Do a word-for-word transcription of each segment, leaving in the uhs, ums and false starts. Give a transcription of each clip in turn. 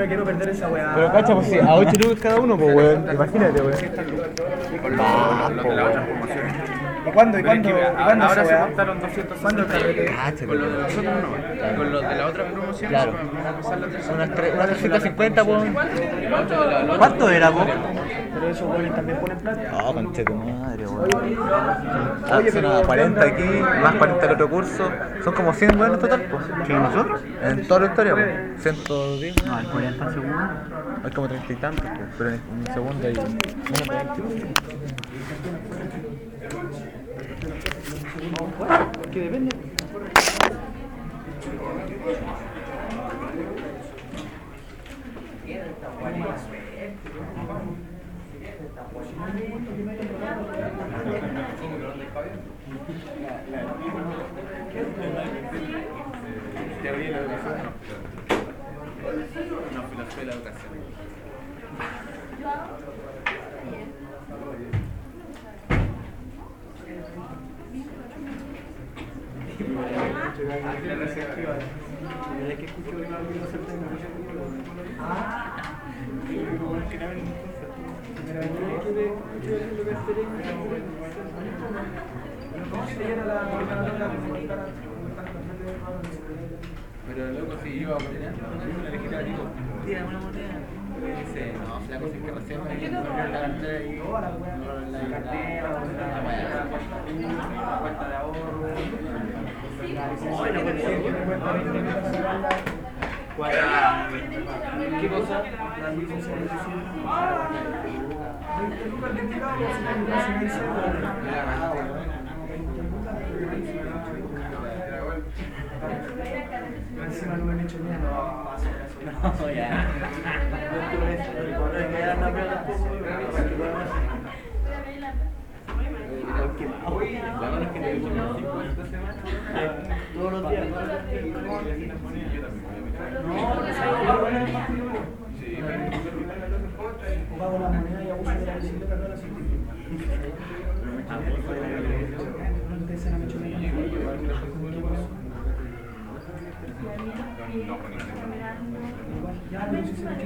me quiero perder esa weá. Pero cacha, pues sí, a ocho lucas cada uno, pues weón. Imagínate, weón. Con los, los de las otras promociones. ¿Y cuándo? ¿Y Pero es cuándo? que, ¿Y a- cuándo ahora esa se weá? contaron doscientos ¿Cuándo el carrete? Cacha, Con los de weón. nosotros no. Con los de las otras promociones. Claro. Vamos a pasar la tercera. Unas tres- unas trescientos cincuenta, weón. ¿Cuánto era, po? Pero esos weones también ponen plata. No, conche tu madre, weón. Ah, son a cuarenta aquí, más cuarenta el otro curso. Son como cien weones total, pues. ¿Que nosotros? En toda la historia, pues. ciento diez. No, el cuarenta segundos. Hay como treinta y tantos, pues. Pero en un segundo hay menos de veinte. Que depende. Teoría de la educación. No, filosofía de la educación. Pero loco, si iba a poner la legislativa, tira una moneda. Dice, no, flaco, si es que recién me viene la cartera y la cartera, la weá. Cuenta de ahorro. ¿Qué cosa? Encima no me han hecho nada. No, ya. La verdad es que me dimos cinco esta semana. Todos los días. Pago la moneda y abuso de la bicicleta toda la semana. Ustedes se han hecho nada. Ya, pero si se me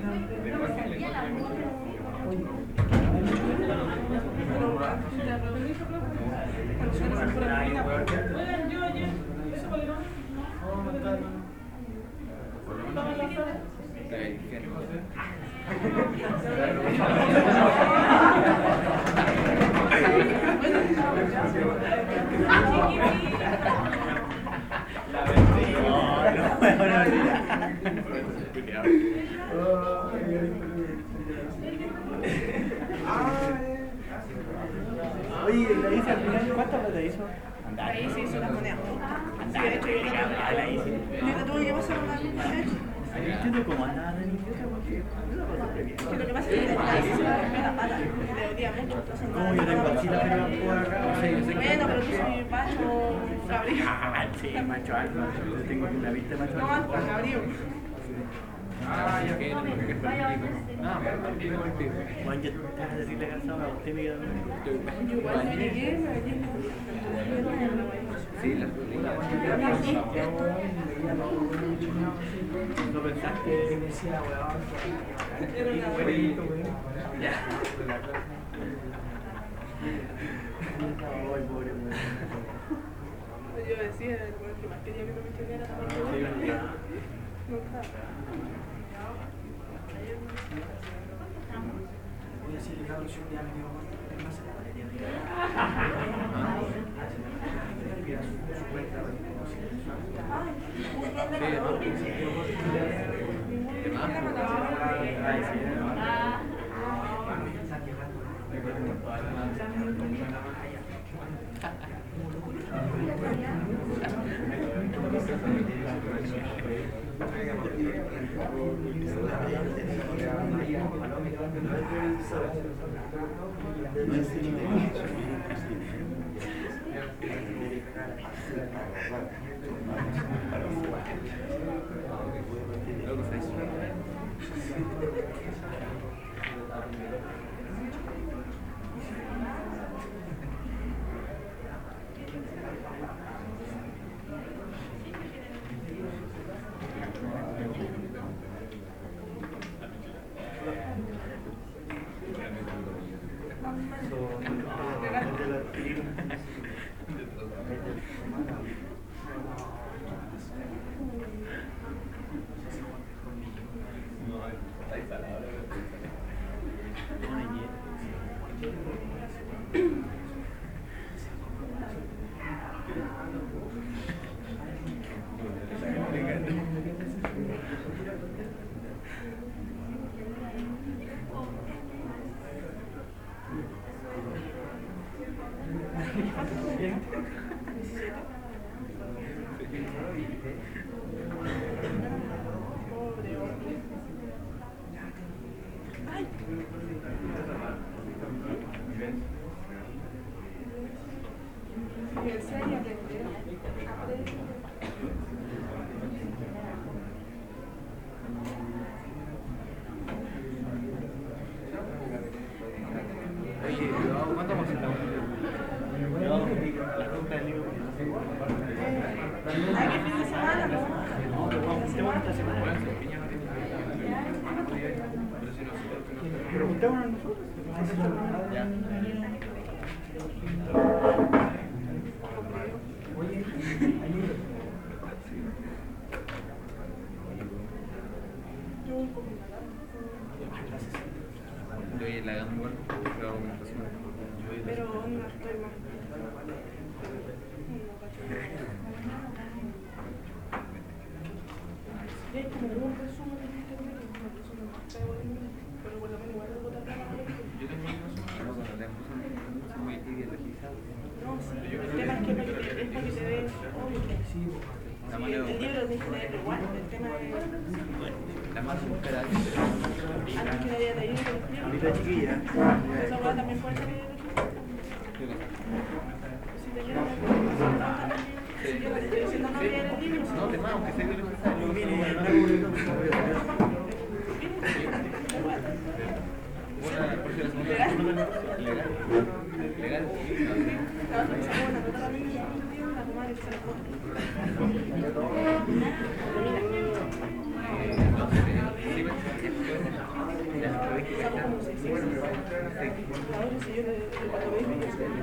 Oye, la hice al final, ¿cuánto plata hizo? Ahí se hizo la moneda. Sí, de hecho, yo no la hice. Yo te tuve que pasar una vez. No entiendo cómo andaba tan idiota porque yo la pasé bien. Que lo que pasa es que la hice me la pata. Le odia mucho. Entonces No, yo tengo así la pero por acá. O sea, yo sé que- bueno, pero tú soy macho cabrío. Ah, sí, macho alfa. Yo tengo una vista macho No, alfa. alfa, cabrío. Ah, ya que no, porque es político. No, pero Juan, ya estás a decirle cansado a usted, Miguel. Yo igual me llegué, me llegué. sí, la No pensaste que me decía, weón. Ya. Ay, pobre weón. Yo decía, el weón que más quería que no me chocara también. Nunca. Voy a decirle, cabrón, si un día me quedo muerto, es más, se la valería de Pobre hombre. Ay. Universidad y aprender. Aprender. Oye, ¿cuánto hemos sentado? La pregunta del libro. Ay, qué fin de semana, ¿no? Juntémonos esta semana. Pero juntémonos nosotros. Ya. Yo voy con mi mamá. Yo voy a la gama igual, pero hago una persona. Pero no estoy más. Y hay como un resumen de este libro, un resumen más feo del libro, pero por lo menos igual debo tratar la lectura. Yo tengo un resumen, pero cuando la emoción es muy ideologizada. No, sí, el tema es que es para que te, es para que te des, obvio. Sí, La el, mano el libro tienes que leerlo igual, el tema es... la más esperada. Antes que nadie leído el libro. Ahorita chiquilla. Esa hueá también puede ser ideología. Si te quieres leer el libro, si te quieres leer el libro, No, te más, aunque sea ideologizada. Yo Mire, mire, no me aburrido. una por si la segunda legal. Legal. la otra que sacó una nota también, la comadre se la foto. Sacó como seiscientos. La otra si yo le le pago baby, yo sé.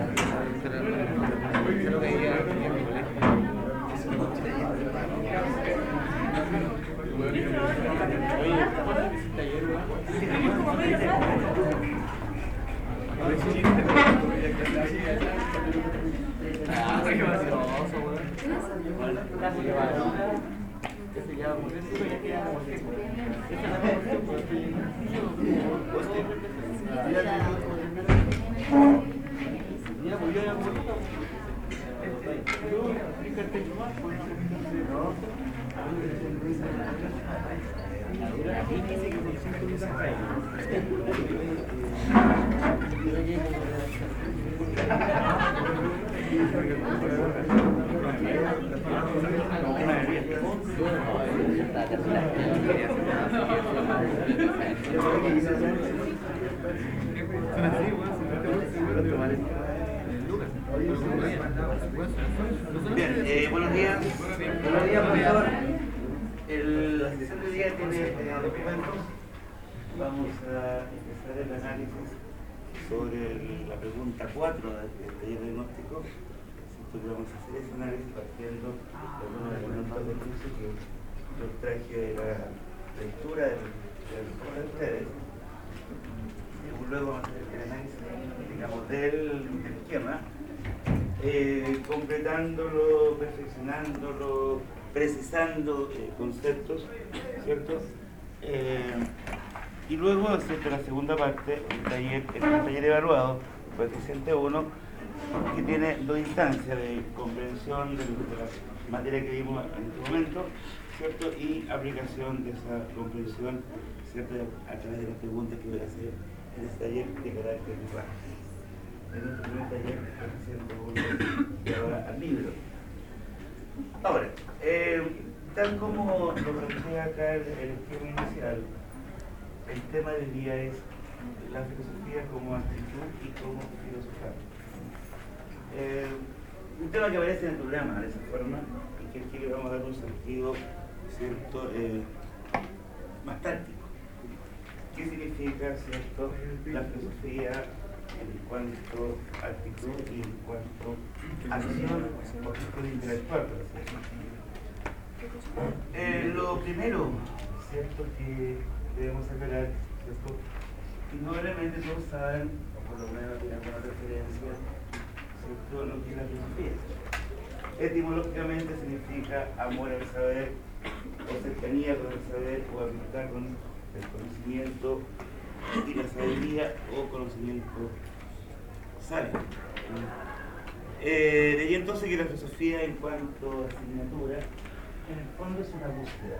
Creo que ella tenía mi colegio. Es como medio raro. Ah, qué gracioso, weón. Que se llama por eso ya queda como que. Ya, pues yo ya voy. Bien, eh, buenos días. Buenos días, profesor. El, la sesión de hoy día tiene eh, documentos. Vamos a empezar el análisis sobre el- la pregunta cuatro del del taller de diagnóstico. Así que vamos a hacer ese análisis partiendo de algunos elementos de inicio que yo traje de la lectura del, del informe de ustedes. Y luego vamos a hacer el análisis, digamos, del, del esquema. Eh, completándolo, perfeccionándolo, precisando eh, conceptos, ¿cierto? Eh, y luego hacer la segunda parte, el taller, el taller evaluado, coeficiente uno, que tiene dos instancias de comprensión de, de la materia que vimos en este momento, ¿cierto? Y aplicación de esa comprensión, ¿cierto? A través de las preguntas que voy a hacer en este taller de carácter práctico. En nuestro primer taller, coeficiente uno, que ahora al libro. Ahora, eh, tal como lo planteé acá el, el esquema inicial, el tema del día es la filosofía como actitud y como filosofar. Eh, un tema que aparece en el programa de esa forma y que aquí le vamos a dar un sentido, ¿cierto?, eh, más táctico. ¿Qué significa, cierto, la filosofía en cuanto a actitud y en cuanto a acción o tipo de interactuar? por así decirlo? Eh, lo primero, cierto que debemos aclarar, ¿cierto? Indudablemente todos saben, o por lo menos tienen alguna referencia, ¿cierto?, lo que es la filosofía. Etimológicamente significa amor al saber, o cercanía con el saber, o amistad con el conocimiento y la sabiduría, o conocimiento sabio. Eh, de ahí entonces que la filosofía, en cuanto a asignatura, en el fondo es una búsqueda.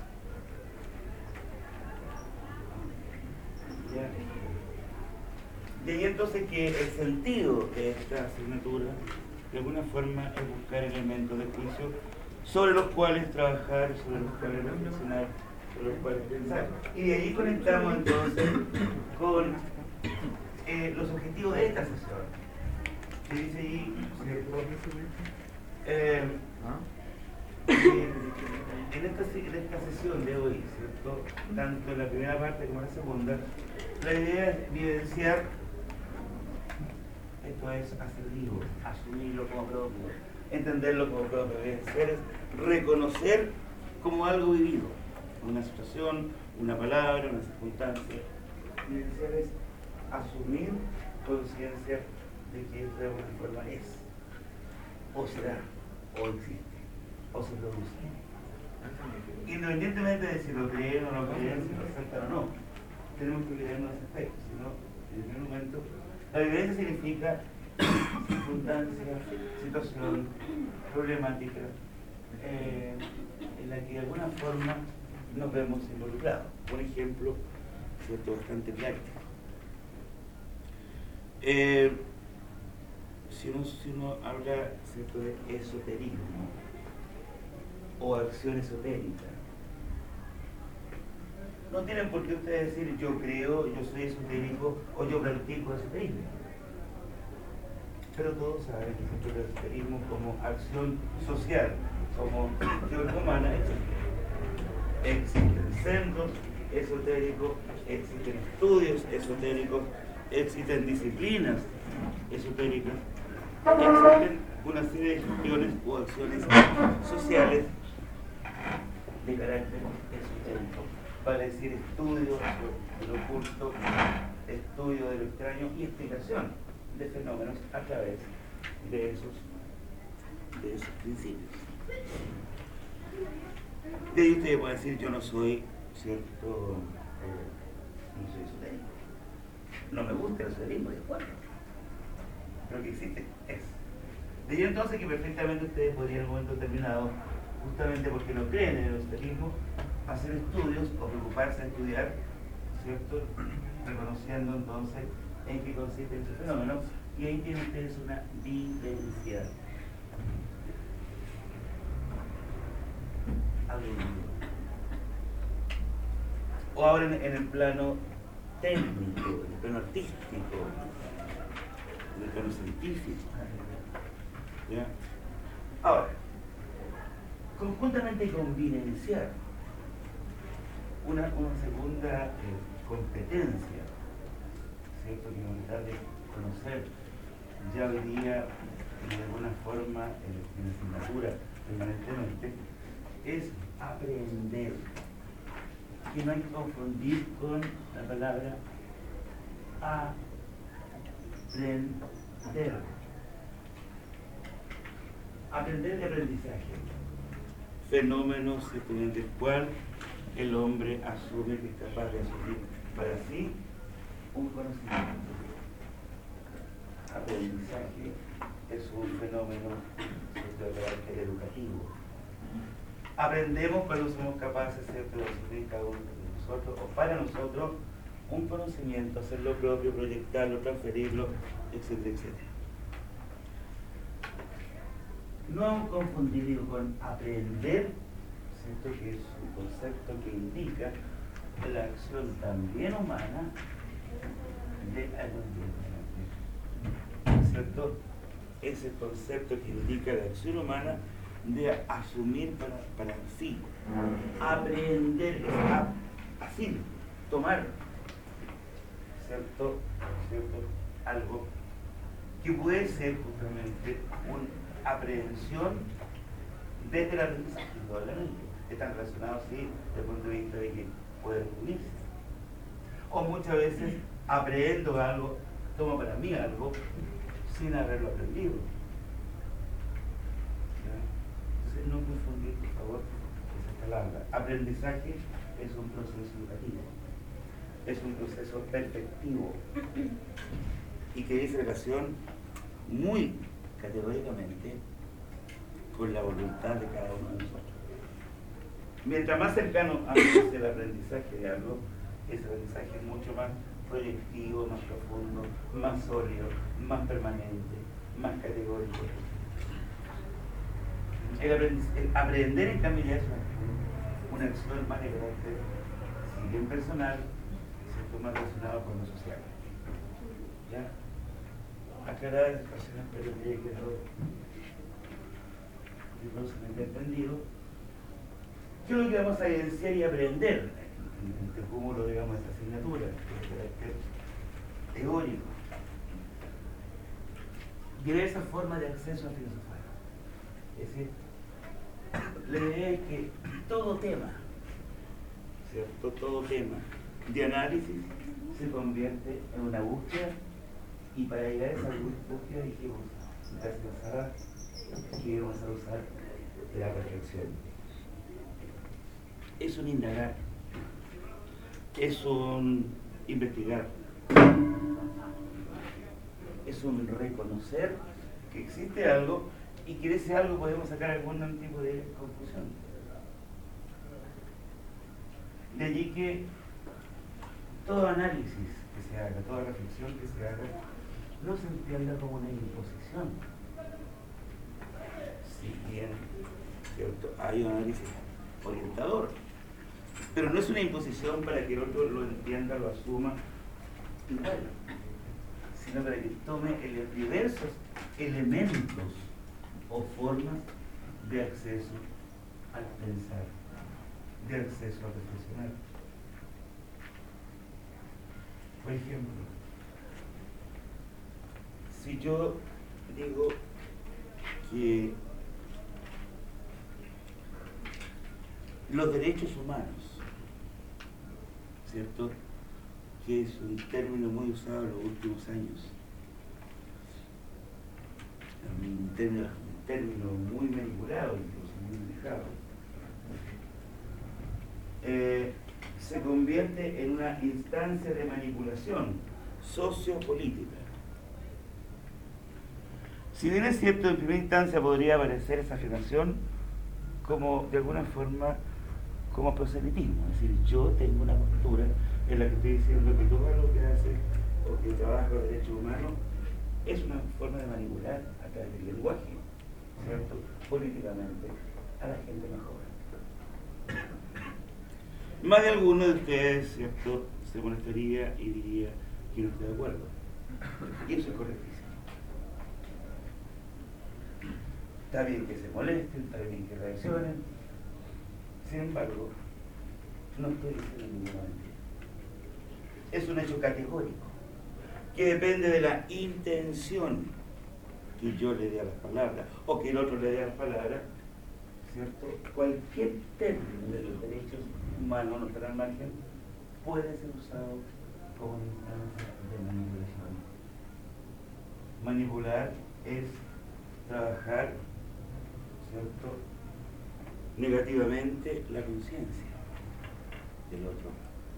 ¿Ya? De ahí entonces que el sentido de esta asignatura, de alguna forma, es buscar elementos de juicio sobre los cuales trabajar, sobre los cuales reflexionar, sobre los cuales pensar. Y de ahí conectamos entonces con eh, los objetivos de esta sesión. Que dice ahí, eh, en, esta, en esta sesión de hoy, ¿cierto?, tanto en la primera parte como en la segunda, la idea es evidenciar, esto es asertivo, asumirlo como propio, entenderlo como propio, evidenciar es reconocer como algo vivido, una situación, una palabra, una circunstancia. Evidenciar es asumir conciencia de que de alguna forma es, o será, o existe, o se produce. Independientemente de si lo creen o no creen, si lo aceptan o no, tenemos que olvidarnos de ese aspecto, sino en el primer momento, la vivencia significa circunstancia, situación, problemática, eh, en la que de alguna forma nos vemos involucrados. Un ejemplo, ¿cierto?, bastante práctico. Eh, Si uno, si uno habla, ¿cierto?, de esoterismo o acción esotérica, no tienen por qué ustedes decir yo creo, yo soy esotérico o yo practico esoterismo. Pero todos saben que el esoterismo como acción social, como acción humana, existe. Existen centros esotéricos, existen estudios esotéricos, existen disciplinas esotéricas. Existen una serie de gestiones o acciones sociales de carácter esotérico, para decir estudio de lo oculto, estudio de lo extraño y explicación de fenómenos a través de esos, de esos principios. De ahí ustedes pueden decir yo no soy, ¿cierto?, eh, no soy esotérico, no me gusta el esoterismo, de acuerdo, pero que existe es. De ahí entonces que perfectamente ustedes podrían en un momento determinado, justamente porque no creen en el esoterismo, hacer estudios o preocuparse de estudiar, ¿cierto?, reconociendo entonces en qué consiste este fenómeno, y ahí tienen ustedes una vivencia. O ahora en, en el plano técnico, en el plano artístico, en el plano científico. ¿Ya? Ahora, conjuntamente con vivenciar, una, una segunda eh, competencia, ¿cierto?, que nos da de conocer ya hoy día de alguna forma en, en la asignatura permanentemente, es aprender, que no hay que confundir con la palabra aprender. Aprender de aprendizaje, fenómeno mediante el cual el hombre asume que es capaz de asumir para sí un conocimiento. Aprendizaje es un fenómeno de carácter educativo. Aprendemos cuando somos capaces, ¿cierto?, de asumir cada uno de nosotros, o para nosotros, un conocimiento, hacer lo propio, proyectarlo, transferirlo, etcétera, etcétera. No confundir con aprender, ¿cierto?, que es un concepto que indica la acción también humana de aprender, ¿cierto? Es el concepto que indica la acción humana de asumir para, para sí, aprender, es a, así, tomar, ¿cierto?, ¿cierto?, algo que puede ser justamente una aprehensión desde el aprendizaje, indudablemente. están relacionados, sí, desde el punto de vista de que pueden unirse. O muchas veces aprendo algo, tomo para mí algo, sin haberlo aprendido. ¿Ya? Entonces, no confundir, por favor, esa palabra. Aprendizaje es un proceso educativo, es un proceso perfectivo y que dice relación muy categóricamente con la voluntad de cada uno de nosotros. Mientras más cercano a nosotros el aprendizaje de algo, ese aprendizaje es mucho más proyectivo, más profundo, más sólido, más permanente, más categórico. El, el aprender, en cambio, ya es una, una acción más de carácter, si bien personal, ¿cierto?, más relacionado con lo social. ¿Ya? Aclarar las situaciones, pero que haya quedado rigurosamente entendido. ¿Qué es lo que vamos a evidenciar y aprender en este cúmulo, digamos, de esta asignatura, de carácter teórico? Diversas formas de acceso a filosofar. Es decir, la idea es que todo tema, ¿cierto? Todo tema de análisis se convierte en una búsqueda, y para llegar a esa búsqueda dijimos, la vez pasada, que íbamos a usar la reflexión. Es un indagar, es un investigar, es un reconocer que existe algo y que de ese algo podemos sacar algún tipo de conclusión. De allí que todo análisis que se haga, toda reflexión que se haga, no se entienda como una imposición. Si bien, ¿cierto?, hay un análisis orientador, pero no es una imposición para que el otro lo entienda, lo asuma igual, sino para que tome el, diversos elementos o formas de acceso al pensar, de acceso a reflexionar. Por ejemplo, si yo digo que los derechos humanos, ¿cierto?, que es un término muy usado en los últimos años, un término, un término muy manipulado, incluso muy manejado, eh, se convierte en una instancia de manipulación sociopolítica. Si bien es cierto, en primera instancia podría aparecer esa afirmación como, de alguna forma, como proselitismo, es decir, yo tengo una postura en la que estoy diciendo que todo lo que hace o que trabaja los derechos humanos es una forma de manipular a través del lenguaje, ¿cierto?, políticamente a la gente más joven. Más de alguno de ustedes, ¿cierto?, se molestaría y diría que no estoy de acuerdo, y eso es correctísimo. Está bien que se molesten, está bien que reaccionen. Sin embargo, no estoy diciendo ninguna mentira. Es un hecho categórico que depende de la intención que yo le dé a las palabras o que el otro le dé a las palabras, ¿cierto? Cualquier término de los derechos humanos, no estará al margen, puede ser usado como instancia de manipulación. Manipular es trabajar, ¿cierto?, negativamente la conciencia del otro.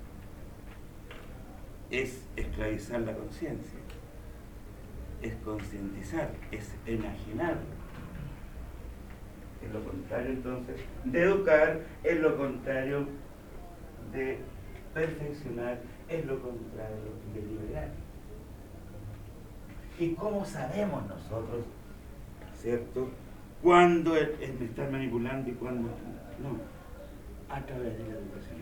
Es esclavizar la conciencia, es concientizar, es enajenarlo. Es lo contrario, entonces, de educar, es lo contrario de perfeccionar, es lo contrario de liberar. ¿Y cómo sabemos nosotros, cierto?, cuándo es me están manipulando y cuándo no? A través de la educación.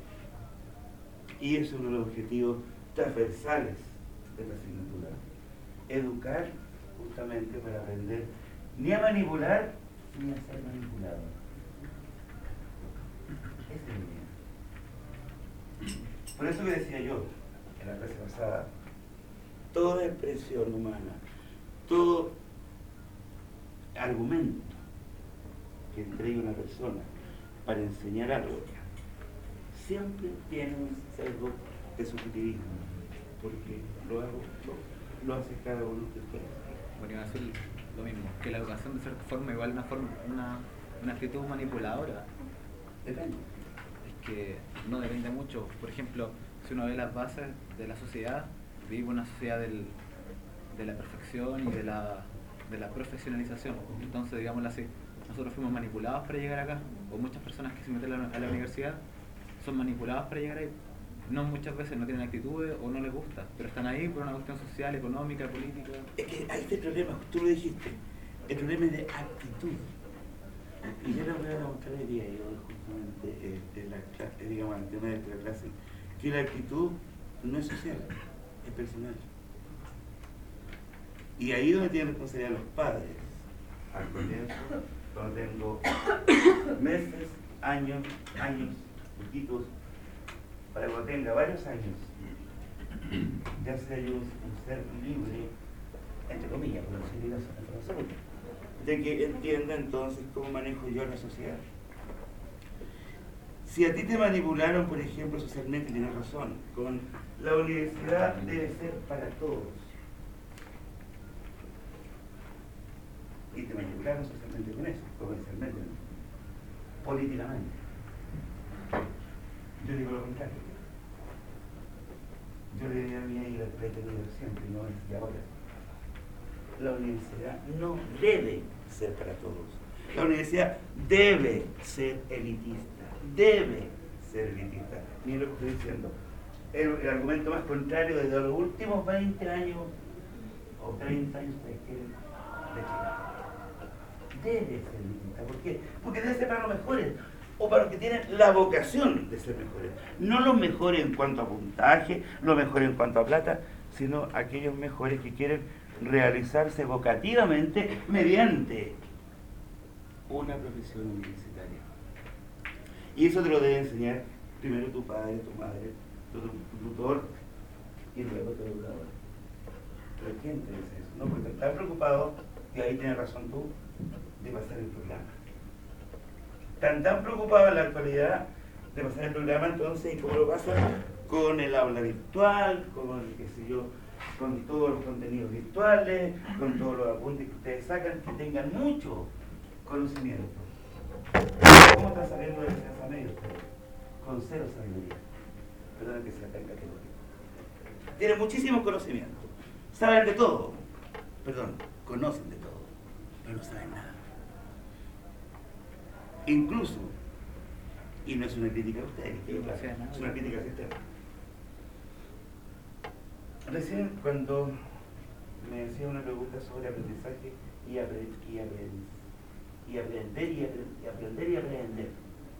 Y es uno de los objetivos transversales de la asignatura. Educar justamente para aprender ni a manipular ni a ser manipulado. Esa es la idea. Por eso que decía yo en la clase pasada, toda expresión humana, todo argumento que entregue una persona para enseñar algo, siempre tiene un sesgo de subjetivismo, porque lo, hago, lo, lo hace cada uno de ustedes. Bueno, iba a decir lo mismo, que la educación de cierta forma igual una forma, una, una actitud manipuladora. Depende. Es que no depende mucho. Por ejemplo, si uno ve las bases de la sociedad, vivimos una sociedad del, de la perfección y de la, de la profesionalización. Entonces, digámoslo así, nosotros fuimos manipulados para llegar acá, o muchas personas que se meten a la, a la universidad son manipuladas para llegar ahí. No, muchas veces no tienen actitudes o no les gusta, pero están ahí por una cuestión social, económica, política. Es que ahí está el problema, tú lo dijiste, el problema es de actitud. Y yo lo voy a demostrar hoy día, yo justamente eh, en la clase, digamos, en el tema de esta clase, que la actitud no es social, es personal. Y ahí es donde tienen responsabilidad los padres. Al comienzo, cuando tengo meses, años, años, poquitos, para cuando tenga varios años, ya sea yo un, un ser libre, entre comillas, por decir la salud, de que entienda entonces cómo manejo yo la sociedad. Si a ti te manipularon, por ejemplo, socialmente, tienes razón, con la universidad debe ser para todos. Y te manipularon socialmente con eso, comercialmente, ¿no? Políticamente. Yo digo lo contrario. Yo le diría a mi hija, la he tenido siempre, no es de ahora. La universidad no debe ser para todos. La universidad debe ser elitista, debe ser elitista. Miren lo que estoy diciendo. El, el argumento más contrario desde los últimos veinte años o treinta años de Chile. Debe ser elitista. ¿Por qué? Porque debe ser para los mejores, o para los que tienen la vocación de ser mejores. No los mejores en cuanto a puntaje, los mejores en cuanto a plata, sino aquellos mejores que quieren realizarse vocativamente mediante una profesión universitaria. Y eso te lo debe enseñar primero tu padre, tu madre, tu, tu tutor y luego tu educador. ¿Pero quién te dice eso? No, porque estás preocupado, y ahí tienes razón tú, de pasar el programa. Están tan preocupados en la actualidad de pasar el programa, entonces, ¿y cómo lo pasa? Con el aula virtual, con, qué sé yo, con todos los contenidos virtuales, con todos los apuntes que ustedes sacan, que tengan mucho conocimiento. ¿Cómo están saliendo de la enseñanza media? Con cero sabiduría. Perdón que sea tan categórico. Tienen muchísimo conocimiento. Saben de todo. Perdón, conocen de todo. Pero no saben nada. Incluso, y no es una crítica a ustedes, es una crítica al sistema. Recién cuando me hacía una pregunta sobre aprendizaje y, apre y, apre y aprender y, apre y aprender y aprender,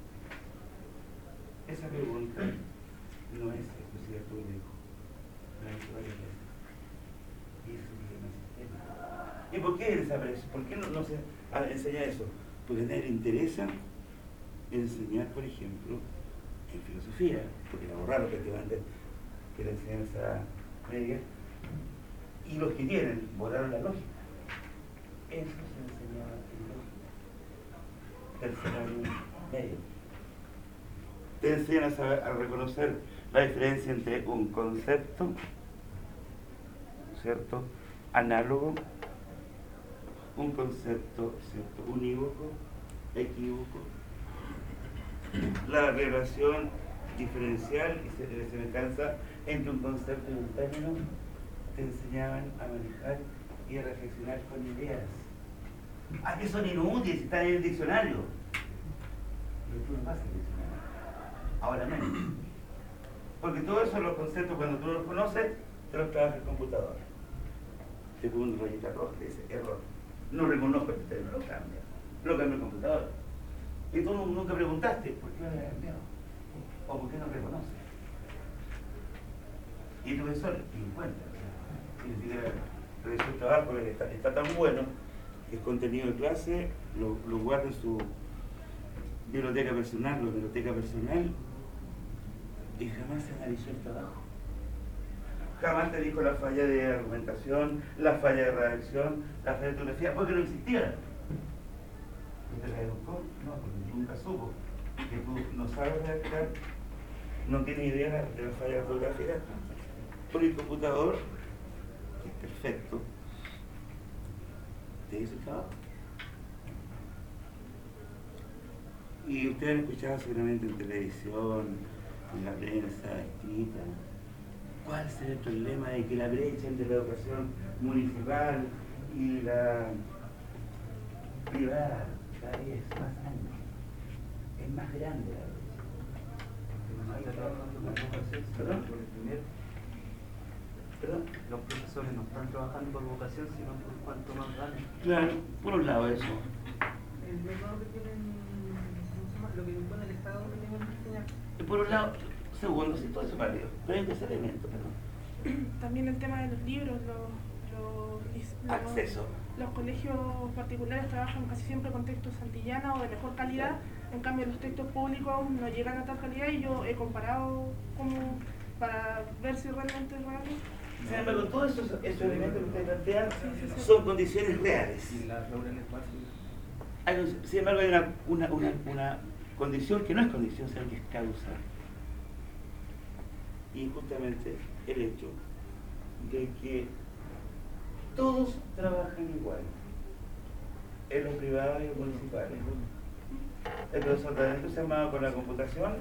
esa pregunta no es exclusiva público, la he hecho varias veces. Y eso es un problema del sistema. ¿Y por qué desaparece? ¿Por qué no, no se enseña eso? Porque a nadie le interesa enseñar, por ejemplo, en filosofía, porque era raro que te manden que la enseñanza media, y los que tienen volaron la lógica. Eso se enseñaba en lógica. Tercer año medio. Te enseñan a, saber, a reconocer la diferencia entre un concepto, ¿cierto?, análogo, un concepto, ¿cierto?, unívoco, equívoco, la relación diferencial y semejanza entre un concepto y un término. Te enseñaban a manejar y a reflexionar con ideas. ¿A qué son inútiles si están en el diccionario? Pero tú no pasas el diccionario. Ahora menos. Porque todos esos los conceptos, cuando tú los conoces, te los trabaja el computador. Te pone una rayita roja y dice error. No reconozco este término, lo cambia. Lo cambia el computador. Y tú nunca preguntaste, ¿por qué no le has cambiado? ¿O por qué no reconoce? Y tu profesor lo encuentra. Y ni siquiera realizó el trabajo, porque está, está tan bueno que el contenido de clase lo, lo guarda en su biblioteca personal, la biblioteca personal, y jamás se analizó el trabajo. Jamás te dijo la falla de argumentación, la falla de redacción, la falla de ortografía, porque no existía. ¿Usted la educó? No, porque nunca supo que tú no sabes redactar, no tienes idea de la falla ortográfica, por el computador, que es perfecto, te hizo el trabajo. Y ustedes han escuchado seguramente en televisión, en la prensa escrita, ¿cuál es el problema de que la brecha entre la educación municipal y la privada cada día es más ancha, es más grande la brecha? ¿Perdón? ¿Perdón? Los profesores no están trabajando por vocación, sino por cuanto más ganan. Claro, por un lado eso. El método que tienen, lo que impone el Estado que tienen que enseñar. Y por un lado, segundo, sí, todo eso es válido, pero hay un tercer elemento, perdón. También el tema de los libros, los, los, los, Acceso. los colegios particulares trabajan casi siempre con textos santillana o de mejor calidad, en cambio los textos públicos no llegan a tal calidad y yo he comparado como para ver si realmente es real. Sin embargo, todos esos, esos elementos que ustedes plantean son condiciones reales. Y las reuniones básicas. Hay, sin embargo, hay una, una, una, una condición que no es condición, sino que es causa. Y justamente el hecho de que todos trabajan igual, en los privados y en los municipales. El profesor está entusiasmado con la computación,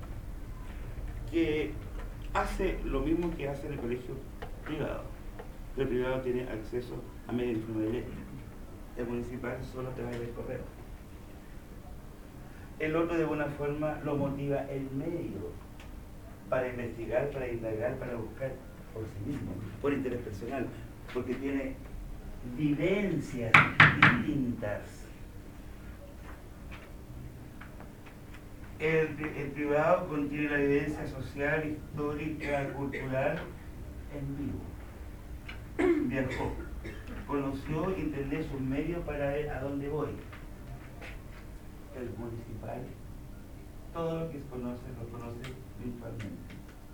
que hace lo mismo que hace en el colegio privado. El privado tiene acceso a medios de información directa. El municipal solo te va a ir el correo. El otro de alguna forma lo motiva el medio para investigar, para indagar, para buscar por sí mismo, por interés personal, porque tiene vivencias distintas. El, el privado contiene la vivencia social, histórica, cultural en vivo. Viajó, conoció y entendió sus medios para ver a dónde voy. El municipal, todo lo que se conoce, lo conoce virtualmente.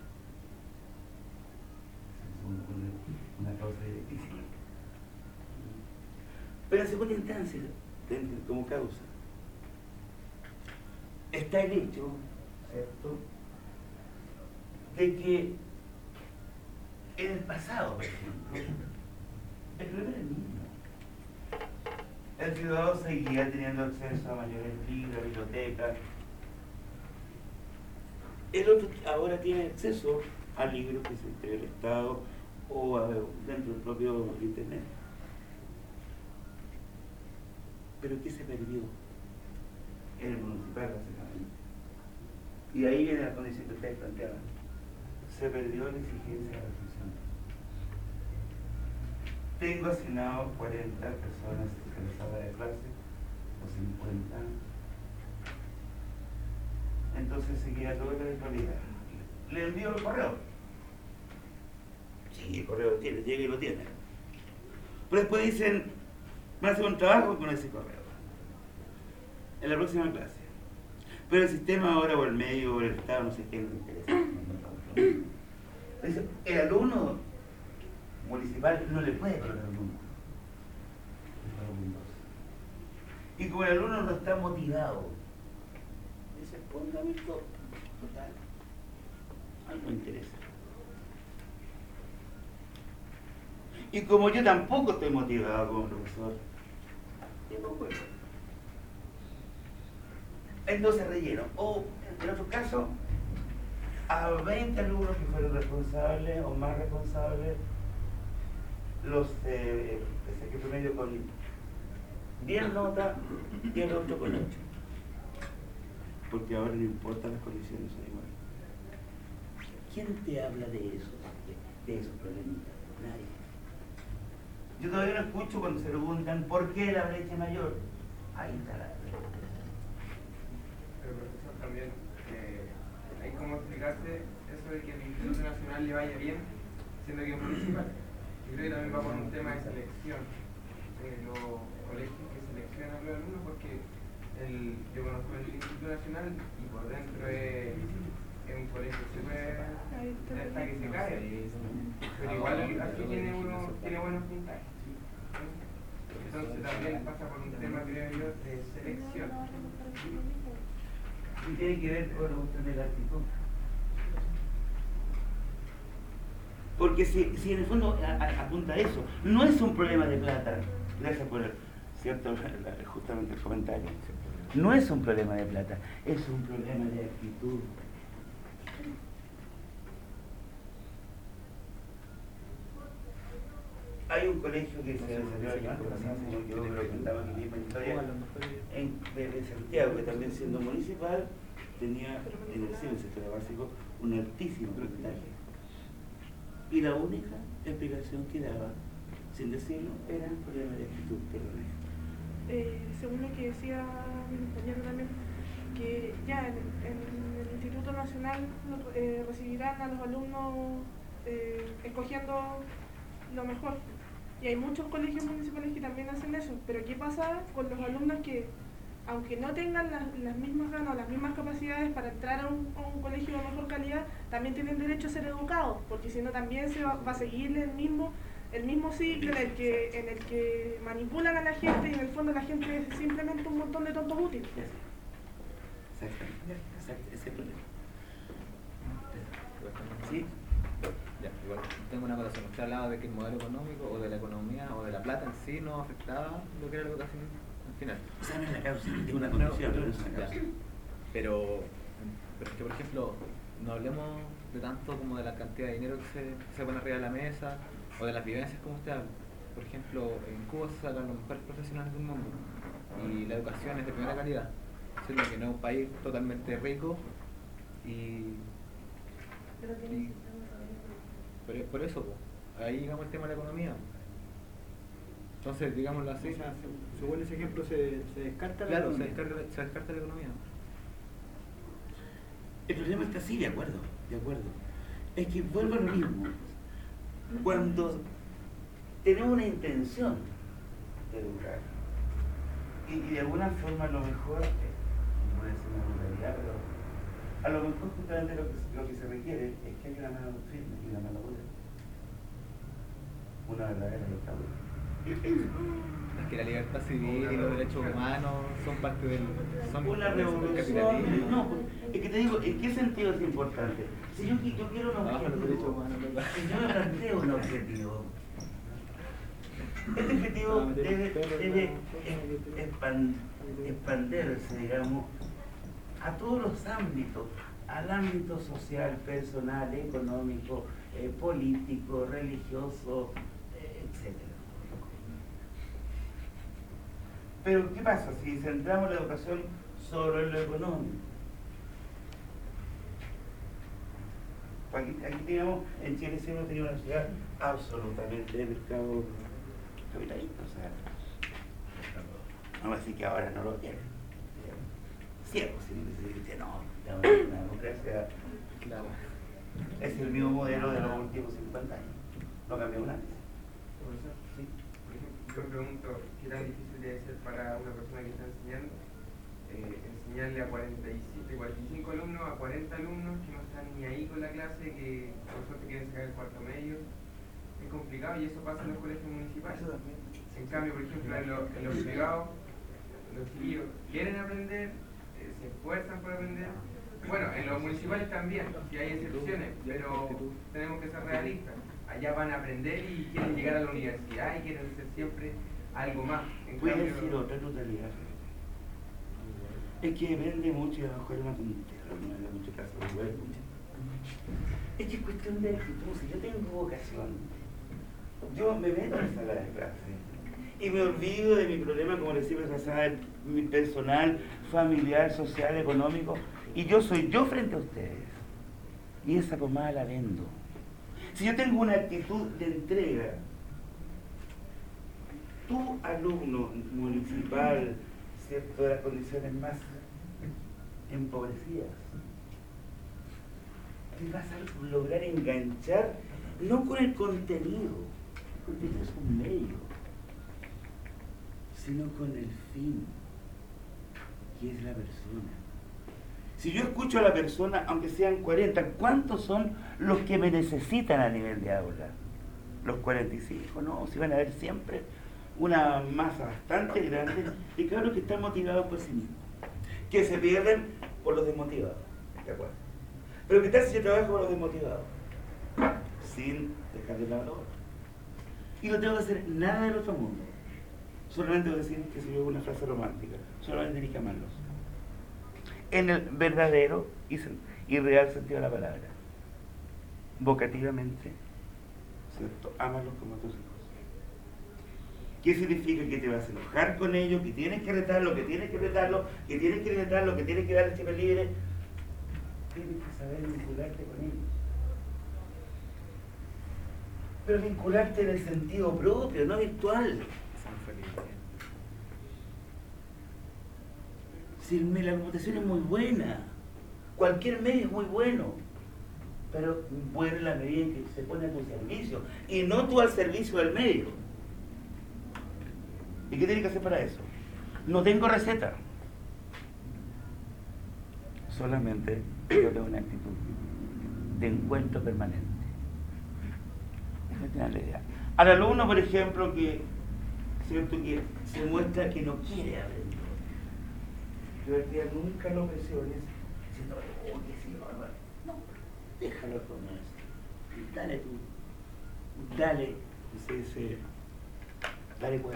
Es una, una causa difícil. Pero en segunda instancia, como causa, está el hecho, ¿cierto?, de que en el pasado, por ejemplo, el problema era el mismo. El ciudadano seguía teniendo acceso a mayores libros, bibliotecas. El otro ahora tiene acceso a libros que se entrega el Estado o a, dentro del propio Internet. ¿Pero qué se perdió? En el municipal, básicamente. Y ahí viene la condición que ustedes planteaban. Se perdió la exigencia de la reflexión. Tengo asignado cuarenta personas en la sala de clase, o cincuenta. Entonces se queda todo la virtualidad. Le envío el correo. Sí, el correo lo tiene, llega y lo tiene. Pero después dicen, van a hacer un trabajo con ese correo. En la próxima clase. Pero el sistema ahora, o el medio, o el Estado, no sé qué, me interesa. Entonces, el alumno municipal no le puede pagar al alumno. Y como el alumno no está motivado, dice, ponga virtud, total. Algo me interesa. Y como yo tampoco estoy motivado como profesor, tampoco eso. Entonces relleno. O, en otro caso, a veinte alumnos que fueron responsables o más responsables, los eh, que promedio con diez notas y el otro con ocho. Porque ahora no importa, las condiciones son iguales. ¿Quién te habla de eso, de, de esos problemitas? Nadie. Yo todavía no escucho cuando se preguntan ¿por qué la brecha es mayor? Ahí está la brecha. Pero profesor, también eh, hay como explicarse eso de que el Instituto Nacional le vaya bien, siendo que es municipal. Yo creo que también va por un tema de selección de los colegios que seleccionan a los alumnos, porque el, yo conozco el Instituto Nacional y por dentro es, es un colegio súper hasta que se cae, pero igual aquí tiene, uno, tiene buenos puntajes. Entonces también pasa por un tema, creo yo, de selección. y tiene que ver con la cuestión de la actitud. Porque si, si en el fondo a, a, apunta a eso, no es un problema de plata. Gracias por el, cierto, justamente el comentario. No es un problema de plata, es un problema de actitud. Hay un colegio que se desarrolló aquí en Corazón, si no me equivoco, lo contaba aquí mismo en historia, en, de, de Santiago, que también siendo municipal, tenía en el cine sector básico un altísimo porcentaje. Y la única explicación que daba, sin decirlo, era el problema de actitud. Eh, según lo que decía mi compañero también, que ya en, en el Instituto Nacional eh, recibirán a los alumnos eh, escogiendo lo mejor. Y hay muchos colegios municipales que también hacen eso. Pero ¿qué pasa con los alumnos que, aunque no tengan las, las mismas ganas o las mismas capacidades para entrar a un, a un colegio de mejor calidad, también tienen derecho a ser educados? Porque si no también se va, va a seguir el mismo, el mismo ciclo en el, que, en el que manipulan a la gente y en el fondo la gente es simplemente un montón de tontos útiles. Exactamente, exacto, ese es el problema. ¿Sí? Ya, igual tengo una acotación. Usted hablaba de que el modelo económico o de la economía o de la plata en sí no afectaba lo que era la educación al final. O sea, no es la causa, es una condición, pero no es una causa. Pero, pero es que, por ejemplo, no hablemos de tanto como de la cantidad de dinero que se, que se pone arriba de la mesa o de las vivencias como usted habla. Por ejemplo, en Cuba se sacan los mejores profesionales del mundo y la educación es de primera calidad, siendo que no es un país totalmente rico y... y por, por eso, po, ahí digamos el tema de la economía. Entonces, digámoslo así. O sea, según ese ejemplo se, se descarta la Claro, se economía. descarta, se descarta la economía. El problema está así, de acuerdo, de acuerdo. Es que vuelvo a lo mismo. Cuando tenemos una intención de educar, y, y de alguna forma a lo mejor, eh, no puede ser una brutalidad, pero a lo mejor justamente lo que, lo que se requiere es que haya una mano firme y una mano dura. Una verdadera dictadura. Es que la libertad civil y los derechos humanos son parte del, son Una parte del revolución. capitalismo. No, es que te digo, ¿en qué sentido es importante? Si yo, yo quiero un Abajo los derechos objetivo, humanos, ¿verdad? si yo me planteo un objetivo, este objetivo debe, debe expan- expandirse, digamos, a todos los ámbitos, al ámbito social, personal, económico, eh, político, religioso, eh, etcétera. Pero ¿qué pasa si centramos la educación solo en lo económico? Aquí, aquí digamos, en Chile siempre hemos tenido una sociedad absolutamente de mercado capitalista, o sea, vamos a decir que ahora no lo quieren. Ciego, si no decir, no, la democracia Claro. es el mismo modelo de los últimos cincuenta años, no cambió nada. Profesor, Sí. por ejemplo, yo me pregunto qué tan difícil debe ser para una persona que está enseñando eh, enseñarle a cuarenta y siete, cuarenta y cinco alumnos, a cuarenta alumnos que no están ni ahí con la clase, que por suerte quieren sacar el cuarto medio. Es complicado y eso pasa en los colegios municipales. En cambio, por ejemplo, en, lo, en los privados, los chiquillos quieren aprender, eh, se esfuerzan por aprender. Bueno, en los municipales también, si hay excepciones, pero tenemos que ser realistas. Allá van a aprender y quieren llegar a la universidad y quieren ser siempre algo más. En Voy a cambio, decir otra totalidad. Es que depende mucho, y a lo mejor es una tontera, no me da mucho caso, pero bueno. Es que es cuestión de actitud. Si yo tengo vocación, yo me meto en sala de clase y me olvido de mi problema, como les siempre pasaba, mi personal, familiar, social, económico, y yo soy yo frente a ustedes. Y esa pomada la vendo. Si yo tengo una actitud de entrega, tu alumno municipal, ¿cierto?, de las condiciones más empobrecidas, te vas a lograr enganchar no con el contenido, el contenido es un medio, sino con el fin, que es la persona. Si yo escucho a la persona, aunque sean cuarenta, ¿cuántos son los que me necesitan a nivel de aula? Los cuarenta y cinco, no, si van a haber siempre una masa bastante grande de cabros que están motivados por sí mismos, que se pierden por los desmotivados. ¿De acuerdo? Pero ¿qué tal si yo trabajo por los desmotivados? Sin dejar de lado lo otro. Y no tengo que hacer nada del otro mundo. Solamente voy a decir que se una frase romántica. Solamente hay que amarlos. En el verdadero y, y real sentido de la palabra. Vocativamente, ¿cierto? Ámalos como tus hijos. ¿Qué significa? Que te vas a enojar con ellos, que tienes que retarlo, que tienes que retarlo, que tienes que retarlo, que tienes que darle chip libre. Tienes que saber vincularte con ellos. Pero vincularte en el sentido propio, no virtual. Si la computación es muy buena, cualquier medio es muy bueno, pero bueno en la medida en que se pone a tu servicio y no tú al servicio del medio. ¿Y qué tienes que hacer para eso? No tengo receta. Solamente yo tengo una actitud de encuentro permanente. Esa es la idea. Al alumno, por ejemplo, que, ¿cierto? Que se muestra que no quiere aprender. Yo el día nunca lo presiones diciendo, oh, que sí, no, no, no, déjalo con eso. Dale tú, dale, se dice, dale cuerda.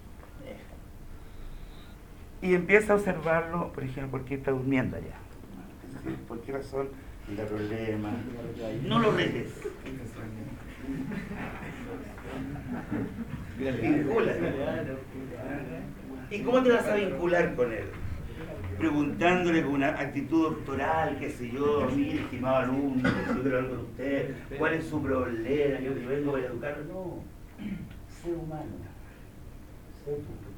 Y empieza a observarlo, por ejemplo, por qué está durmiendo allá. ¿Sí? ¿Por qué razón? Da problema. No lo retes. Vincúlate. ¿Y cómo te vas a vincular con él? Preguntándole con una actitud doctoral, qué sé yo, mire, estimado alumno, yo quiero hablar con usted, ¿cuál es su problema? Yo, yo vengo para educarlo. No, sé humano, sé tú.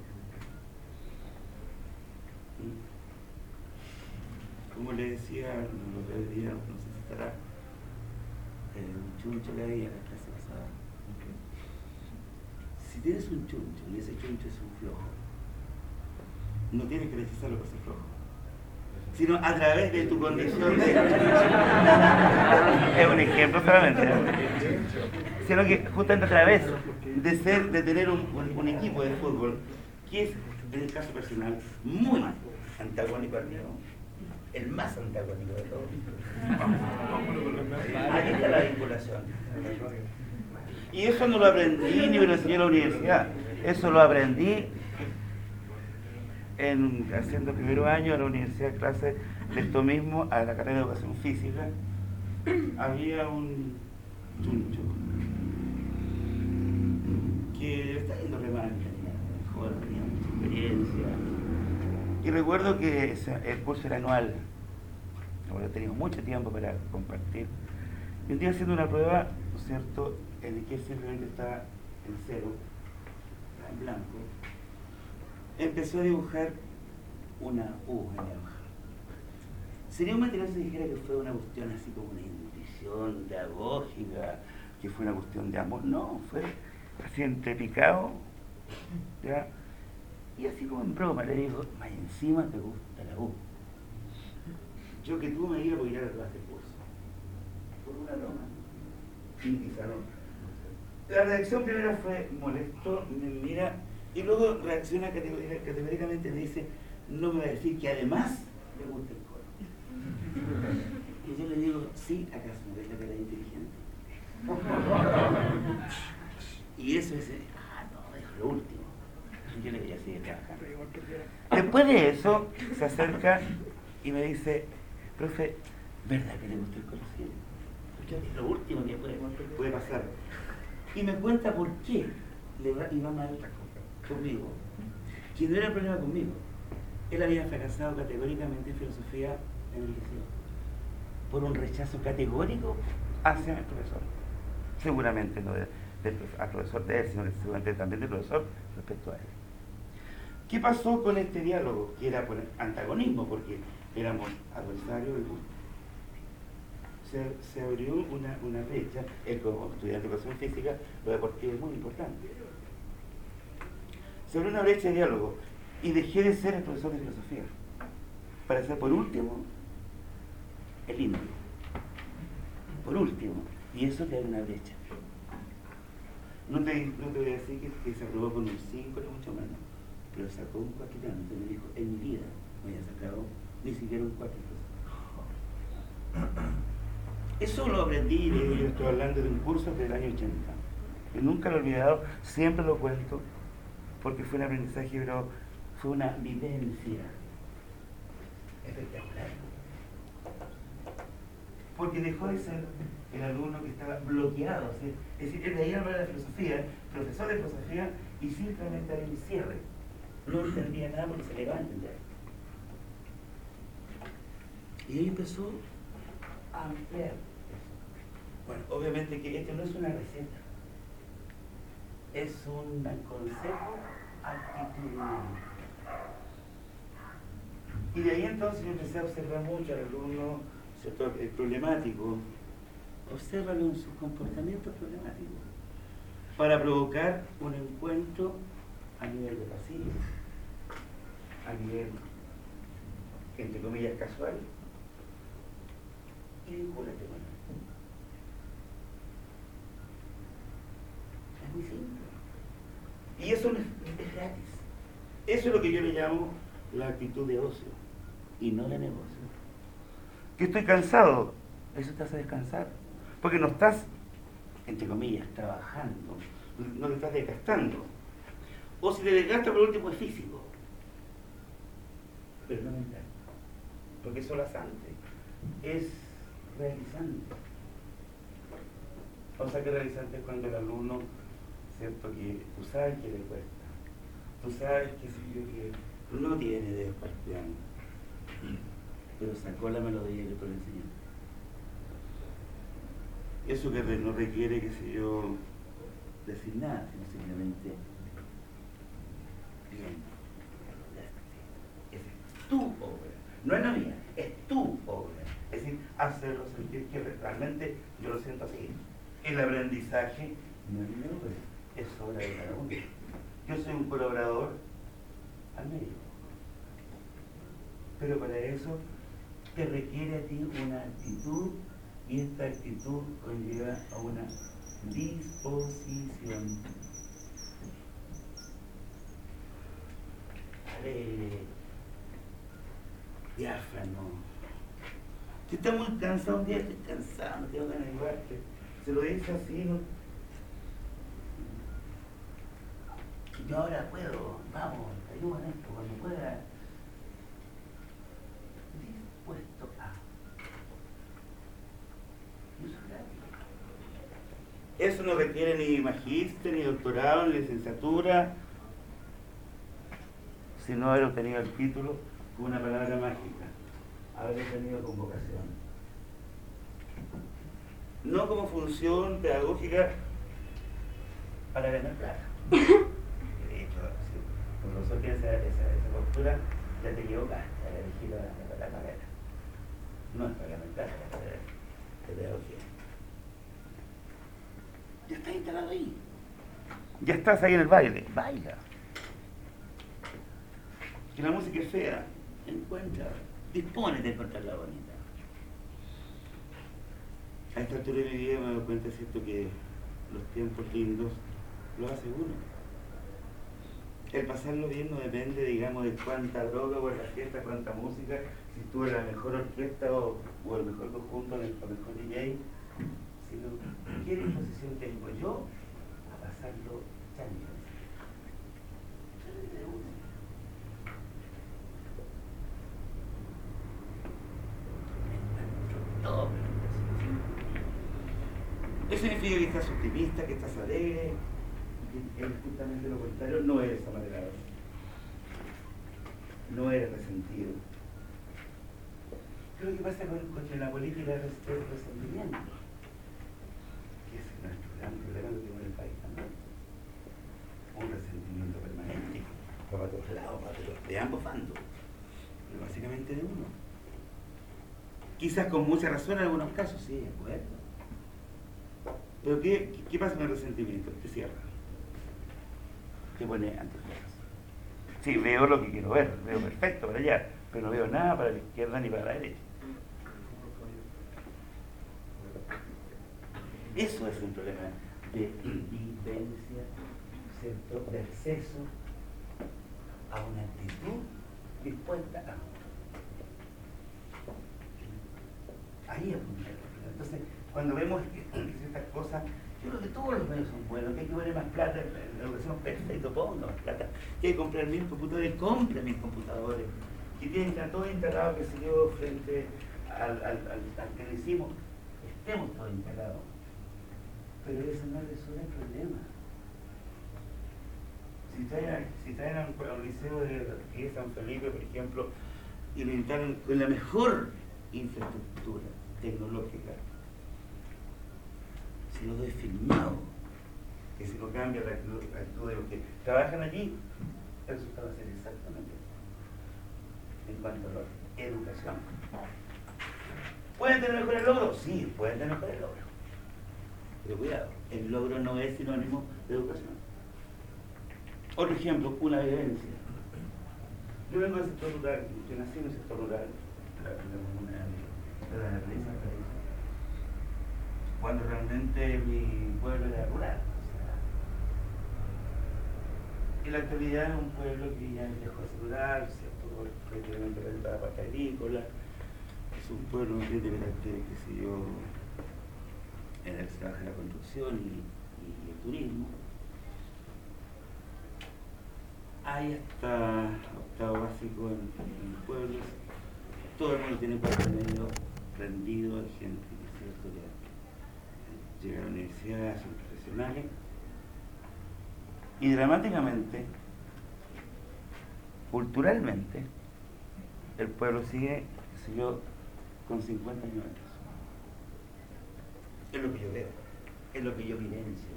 Como le decía los otros días, no sé si estará, eh, un chuncho que había en la clase pasada. Si tienes un chuncho y ese chuncho es un flojo, no tienes que necesitarlo para ser flojo, sino a través de tu condición de... es un ejemplo solamente, ¿eh? Sino que justamente a través de ser, de tener un, un, un equipo de fútbol que es, en el caso personal, muy antagónico al mío, el más antagónico de todos. Ahí está la vinculación. Y eso no lo aprendí ni me lo enseñé en la universidad, eso lo aprendí en, haciendo primero año en la universidad, clase de esto mismo, a la carrera de educación física. Había un chuncho que está yendo re mal, tenía joven, tenía mucha experiencia. Y recuerdo que el curso era anual, ahora teníamos mucho tiempo para compartir. Y un día haciendo una prueba, ¿no es cierto?, en el que simplemente estaba en cero, en blanco, empezó a dibujar una U en la hoja. Sería un material si dijera que fue una cuestión así como una intuición pedagógica, que fue una cuestión de amor. No, fue así entrepicado, ¿ya? Y así como en broma le digo, más encima te gusta la U. Yo que tú me iba a apoyar a todas este curso. Por una broma. Sí, quizá no. La reacción primera fue molesto, me mira, y luego reacciona categóricamente y me dice, no me va a decir que además le gusta el coro. Y yo le digo, sí, ¿acaso no ves la cara inteligente? Y eso es, ah, no, es lo último. Y yo le digo, así de trabajar. Después de eso, se acerca y me dice, profe, ¿verdad que le gusta el conocido? Es lo último que puede, puede pasar. Y me cuenta por qué le va, iba mal conmigo. Que no era el problema conmigo. Él había fracasado categóricamente en filosofía en el liceo. Por un rechazo categórico hacia el profesor. Seguramente no del profesor de él, sino seguramente también del profesor respecto a él. ¿Qué pasó con este diálogo? Que era por antagonismo, porque éramos adversarios y Se, se abrió una, una brecha. Él como estudiante de educación física, lo deportivo es muy importante. Se abrió una brecha de diálogo y dejé de ser el profesor de filosofía para ser por último el indio. Por último. Y eso te abre una brecha. No te, no te voy a decir que, que se aprobó con un cinco ni mucho menos, pero sacó un cuatro y tanto. Me dijo, en mi vida no había sacado ni siquiera un cuatro. Eso lo aprendí, yo estoy hablando de un curso del año ochenta. Y nunca lo he olvidado, siempre lo cuento, porque fue un aprendizaje, pero fue una vivencia espectacular. Porque dejó de ser el alumno que estaba bloqueado. ¿Sí? Es decir, él veía hablar de filosofía, profesor de filosofía, y simplemente había un cierre. No entendía nada porque se le va a entender. Y ahí empezó a ampliar. Bueno, obviamente que esto no es una receta, es un consejo actitudinal. Y de ahí entonces yo empecé a observar mucho al alumno, ¿cierto?, el problemático. Obsérvalo en sus comportamientos problemáticos para provocar un encuentro a nivel de pasillo, a nivel, entre comillas, casual. Y vincúlate con él. Es muy simple. Y eso no es, es gratis. Eso es lo que yo le llamo la actitud de ocio y no de negocio. Que estoy cansado, eso te hace descansar. Porque no estás, entre comillas, trabajando, no te estás desgastando. O si te desgastas, por último, es físico. Pero no mental. Porque es solazante. Es realizante. O sea que realizante es cuando el alumno, ¿cierto?, que tú sabes que le cuesta. Tú sabes que si yo que no tiene de piano, pero sacó la melodía y le puedo enseñar. Eso que no requiere, qué sé yo, decir nada, sino simplemente bien. Esa es tu obra, no es la mía, es tu obra. Es decir, hacerlo sentir que realmente yo lo siento así. El aprendizaje no es mi obra, es obra de cada uno. Yo soy un colaborador al medio. Pero para eso te requiere a ti una actitud, y esta actitud conlleva a una disposición. Alegre, diáfano. Si estás muy cansado un día, estoy cansado, no tengo ganas de ayudarte. Se lo dice así, ¿no? Yo ahora puedo, vamos, te ayudo en esto cuando pueda. Dispuesto a. Eso no requiere ni magíster, ni doctorado, ni licenciatura, sino haber obtenido el título con una palabra mágica, haber tenido convocación. No como función pedagógica para ganar plata. De hecho, si el profesor tiene esa, esa, esa postura, ya te equivocaste al elegir la, la, la carrera. No es para ganar plata la carrera de pedagogía. Ya estás instalado ahí. Ya estás ahí en el baile. Baila. Si la música es fea, encuentra, dispone de encontrarla bonita. A esta altura de mi vida me doy cuenta, ¿cierto?, que los tiempos lindos los hace uno. El pasarlo bien no depende, digamos, de cuánta droga o en la fiesta, cuánta música, si tú eres la mejor orquesta o, o el mejor conjunto, el mejor D J, sino qué disposición tengo yo a pasarlo chancho. No, eso significa que estás optimista, que estás alegre, que es justamente lo contrario, no eres amargado, no eres resentido. Creo que pasa con, con la política del resentimiento, que es nuestro gran problema que tenemos en el país también. Un resentimiento permanente, para todos lados, para todos, de ambos bandos, pero básicamente de uno. Quizás con mucha razón en algunos casos, sí, de acuerdo. Pero ¿qué, qué pasa con el resentimiento? Te cierra. Te pone ante cosas. Sí, veo lo que quiero ver, veo perfecto para allá, pero no veo nada para la izquierda ni para la derecha. Eso es un problema de indiferencia, ¿cierto?, de acceso a una actitud dispuesta a, a ahí apuntar. Entonces, cuando vemos que ciertas cosas, yo creo que todos los medios son buenos, que hay que poner más plata en la educación, perfecto, ponga más plata, que hay que comprar mil computadores, compre mil computadores, que tienen que estar todos instalados, que se yo, frente al, al, al, al que le hicimos, estemos todos instalados. Pero eso no resuelve el problema. Si traen, si traen a un, a un liceo de, de San Felipe, por ejemplo, y lo instalan con la mejor infraestructura tecnológica, si lo doy filmado, que si lo cambia la actitud, la actitud de los que trabajan allí, el resultado va a ser exactamente en cuanto a la educación. ¿Pueden tener mejores logros? Sí, pueden tener mejores logros. Pero cuidado, el logro no es sinónimo de educación. Otro ejemplo, una vivencia. Yo vengo del sector rural, yo nací en el sector rural, de la comuna de la Realiza, cuando realmente mi pueblo era rural. En la actualidad es un pueblo que ya dejó de ser rural, ¿cierto? Prácticamente orientado a la parte agrícola. Es un pueblo que tiene carácter, qué sé yo, en el que se trabaja la construcción y, y el turismo. Hay hasta octavo básico en, en los pueblos. Todo el mundo tiene cuarto medio rendido, hay gente que es cierto que llega a la universidad, son profesionales. Y dramáticamente, culturalmente, el pueblo sigue, qué sé yo, con cincuenta años atrás. Es lo que yo veo, es lo que yo vivencio.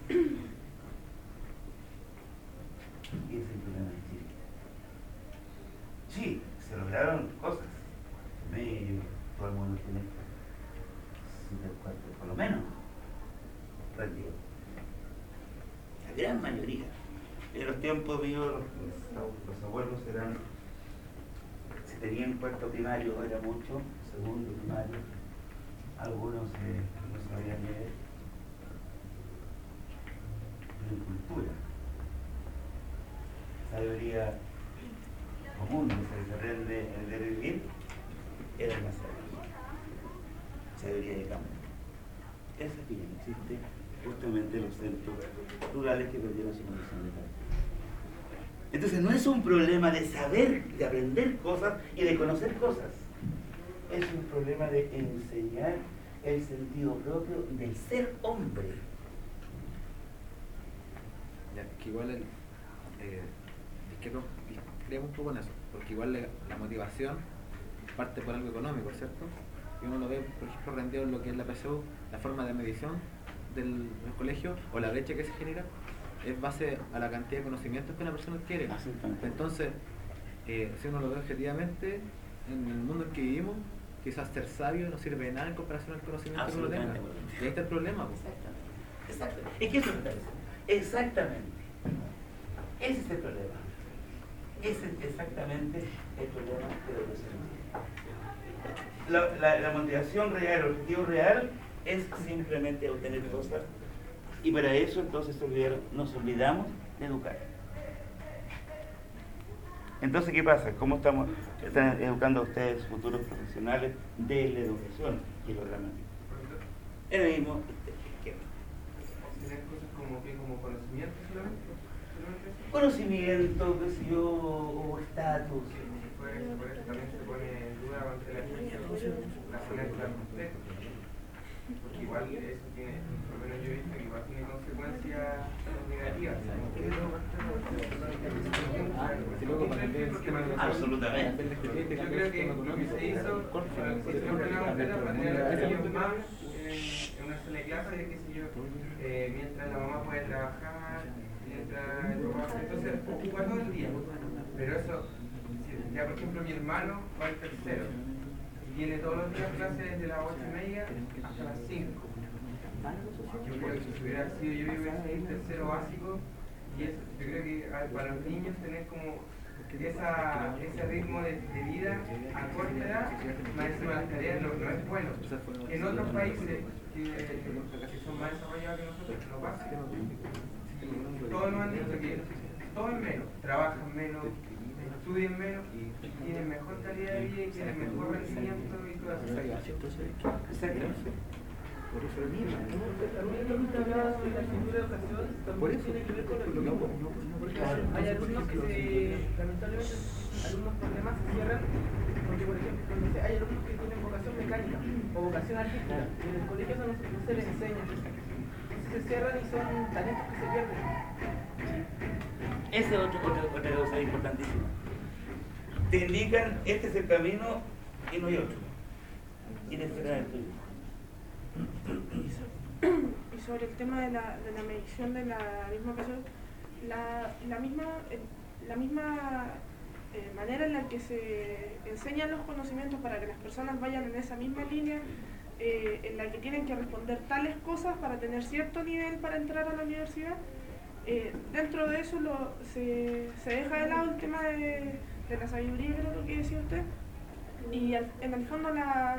Y ese es el problema de Chile. Sí, se lograron cosas. Medio, todo el mundo tiene siete cuartos, por lo menos, rendido. La gran mayoría. En los tiempos míos, los, los abuelos eran, si tenían cuarto primario era mucho, segundo primario, algunos eh, no sabían leer. En cultura, sabiduría común que se aprende en el deber vivir, era el más sabio. Sabiduría de campo. Esa que ya no existe justamente en los centros rurales que perdieron su condición de campo. Entonces no es un problema de saber, de aprender cosas y de conocer cosas. Es un problema de enseñar el sentido propio del ser hombre. Ya, que igual el, eh, discrepo, discrepo un poco en eso, porque igual le, la motivación parte por algo económico, ¿cierto? Y uno lo ve, por ejemplo, rendido en lo que es la P S U, la forma de medición del, del colegio o la brecha que se genera es base a la cantidad de conocimientos que una persona adquiere. Entonces, eh, si uno lo ve objetivamente, en el mundo en que vivimos, quizás ser sabio no sirve de nada en comparación al conocimiento que uno tenga. Y ahí está el problema. Exactamente. Exactamente. Es que eso me parece. Exactamente. Ese es el problema. Ese es exactamente el problema de la educación. La, la, la motivación real, el objetivo real es simplemente obtener cosas y para eso entonces nos olvidamos de educar. Entonces, ¿qué pasa? ¿Cómo estamos están educando a ustedes, futuros profesionales de la educación? Que es lo dramático. Es lo mismo. ¿Tienes cosas como que como conocimiento solamente? ¿Solamente? Conocimiento, qué sé yo, o estatus. Por eso, por eso también se pone en duda ante la la zona escolar completa. Porque igual eso tiene, por lo menos yo he visto que igual tiene consecuencias negativas. Absolutamente. Yo creo que lo que se hizo con el sistema escolar completa para tener a los niños más en una sola clase, qué sé yo, eh, mientras la mamá puede trabajar, mientras el papá, entonces ocupa todo el día. Pero eso, si, ya por ejemplo mi hermano va al tercero y tiene todos los días clases desde las ocho y media hasta las cinco. Yo creo que si hubiera sido yo hubiera sido tercero básico, y eso, yo creo que a, para los niños tener como esa, ese ritmo de, de vida a corta edad, más encima de las tareas, no, no es bueno. En otros países que, que son más desarrollados que nosotros, no pasa. Todos nos han dicho que todo es menos, trabajan menos, estudian menos y tienen mejor calidad de vida y tienen mejor rendimiento y todas esas cosas. Exactamente. Por eso es mismo. Por eso tiene que ver con lo que porque hay alumnos que se, lamentablemente, algunos problemas se cierran porque, por ejemplo, no sé, hay alumnos que tienen vocación mecánica o vocación artística y en el colegio eso no, se- no se les enseña. Entonces se cierran y son talentos que se pierden. Esa es otra, otra, otra cosa importantísima. Te indican, este es el camino y no hay otro. Tienes que dar el tuyo. Y sobre el tema de la, de la medición de la misma ocasión, la, la misma, eh, la misma eh, manera en la que se enseñan los conocimientos para que las personas vayan en esa misma línea, eh, en la que tienen que responder tales cosas para tener cierto nivel para entrar a la universidad, eh, dentro de eso lo, se, se deja de lado el tema de, de la sabiduría, que era lo que decía usted, y al- en el fondo la,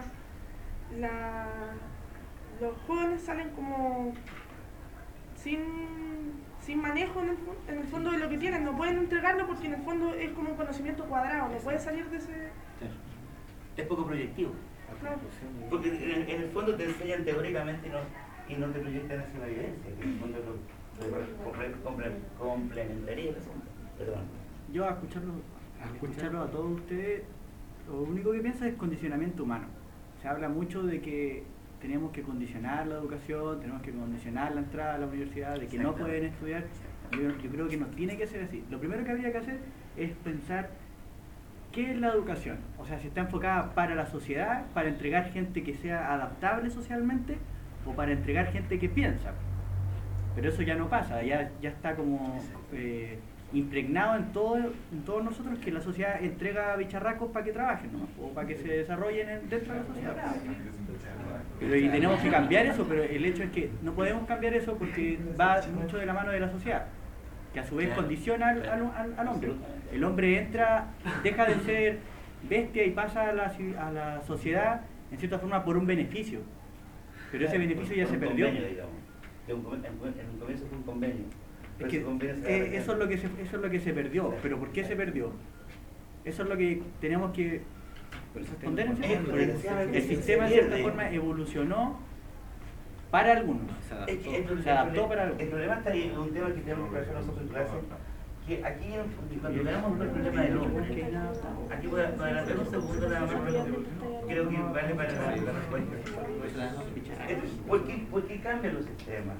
la los jóvenes salen como sin, sin manejo en el, fo- en el fondo de lo que tienen, no pueden entregarlo porque en el fondo es como un conocimiento cuadrado, no puede salir de ese... Es poco proyectivo. Claro. Porque en el, en el fondo te enseñan teóricamente y no, y no te proyectan hacia la evidencia, que en el fondo es lo, lo comple- comple- complementaría el asunto. Perdón. Yo a escucharlo, a escucharlo a todos ustedes, lo único que pienso es condicionamiento humano. Se habla mucho de que tenemos que condicionar la educación, tenemos que condicionar la entrada a la universidad, de que no pueden estudiar. Yo, yo creo que no tiene que ser así. Lo primero que habría que hacer es pensar qué es la educación. O sea, si está enfocada para la sociedad, para entregar gente que sea adaptable socialmente, o para entregar gente que piensa. Pero eso ya no pasa, ya, ya está como eh, impregnado en, todo, en todos nosotros que la sociedad entrega bicharracos para que trabajen, ¿no? O para que se desarrollen en- dentro de la sociedad. Pero y tenemos que cambiar eso, pero el hecho es que no podemos cambiar eso porque va mucho de la mano de la sociedad, que a su vez condiciona al, al, al- al hombre. El hombre entra, deja de ser bestia y pasa a la, ci- a la sociedad en cierta forma por un beneficio, pero ese beneficio ya Por se un perdió. convenio, digamos. De un conven- en, en un comienzo fue un convenio. Es Pero que, ese convenio se va eh, a eso, es lo que se, eso es lo que se perdió, pero ¿por qué se perdió? Eso es lo que tenemos que responder en cierta Eh, forma. desgraciadamente El se sistema en cierta pierde. forma evolucionó para algunos, Es que el, pro- se adaptó el, para el algunos. problema está ahí, un tema que tenemos que trabajar nosotros en clase, que aquí cuando veamos el problema del hombre, aquí voy a adelantar un segundo nada más, pero creo que vale para la, la respuesta. Entonces, ¿por qué, ¿por qué cambian los sistemas?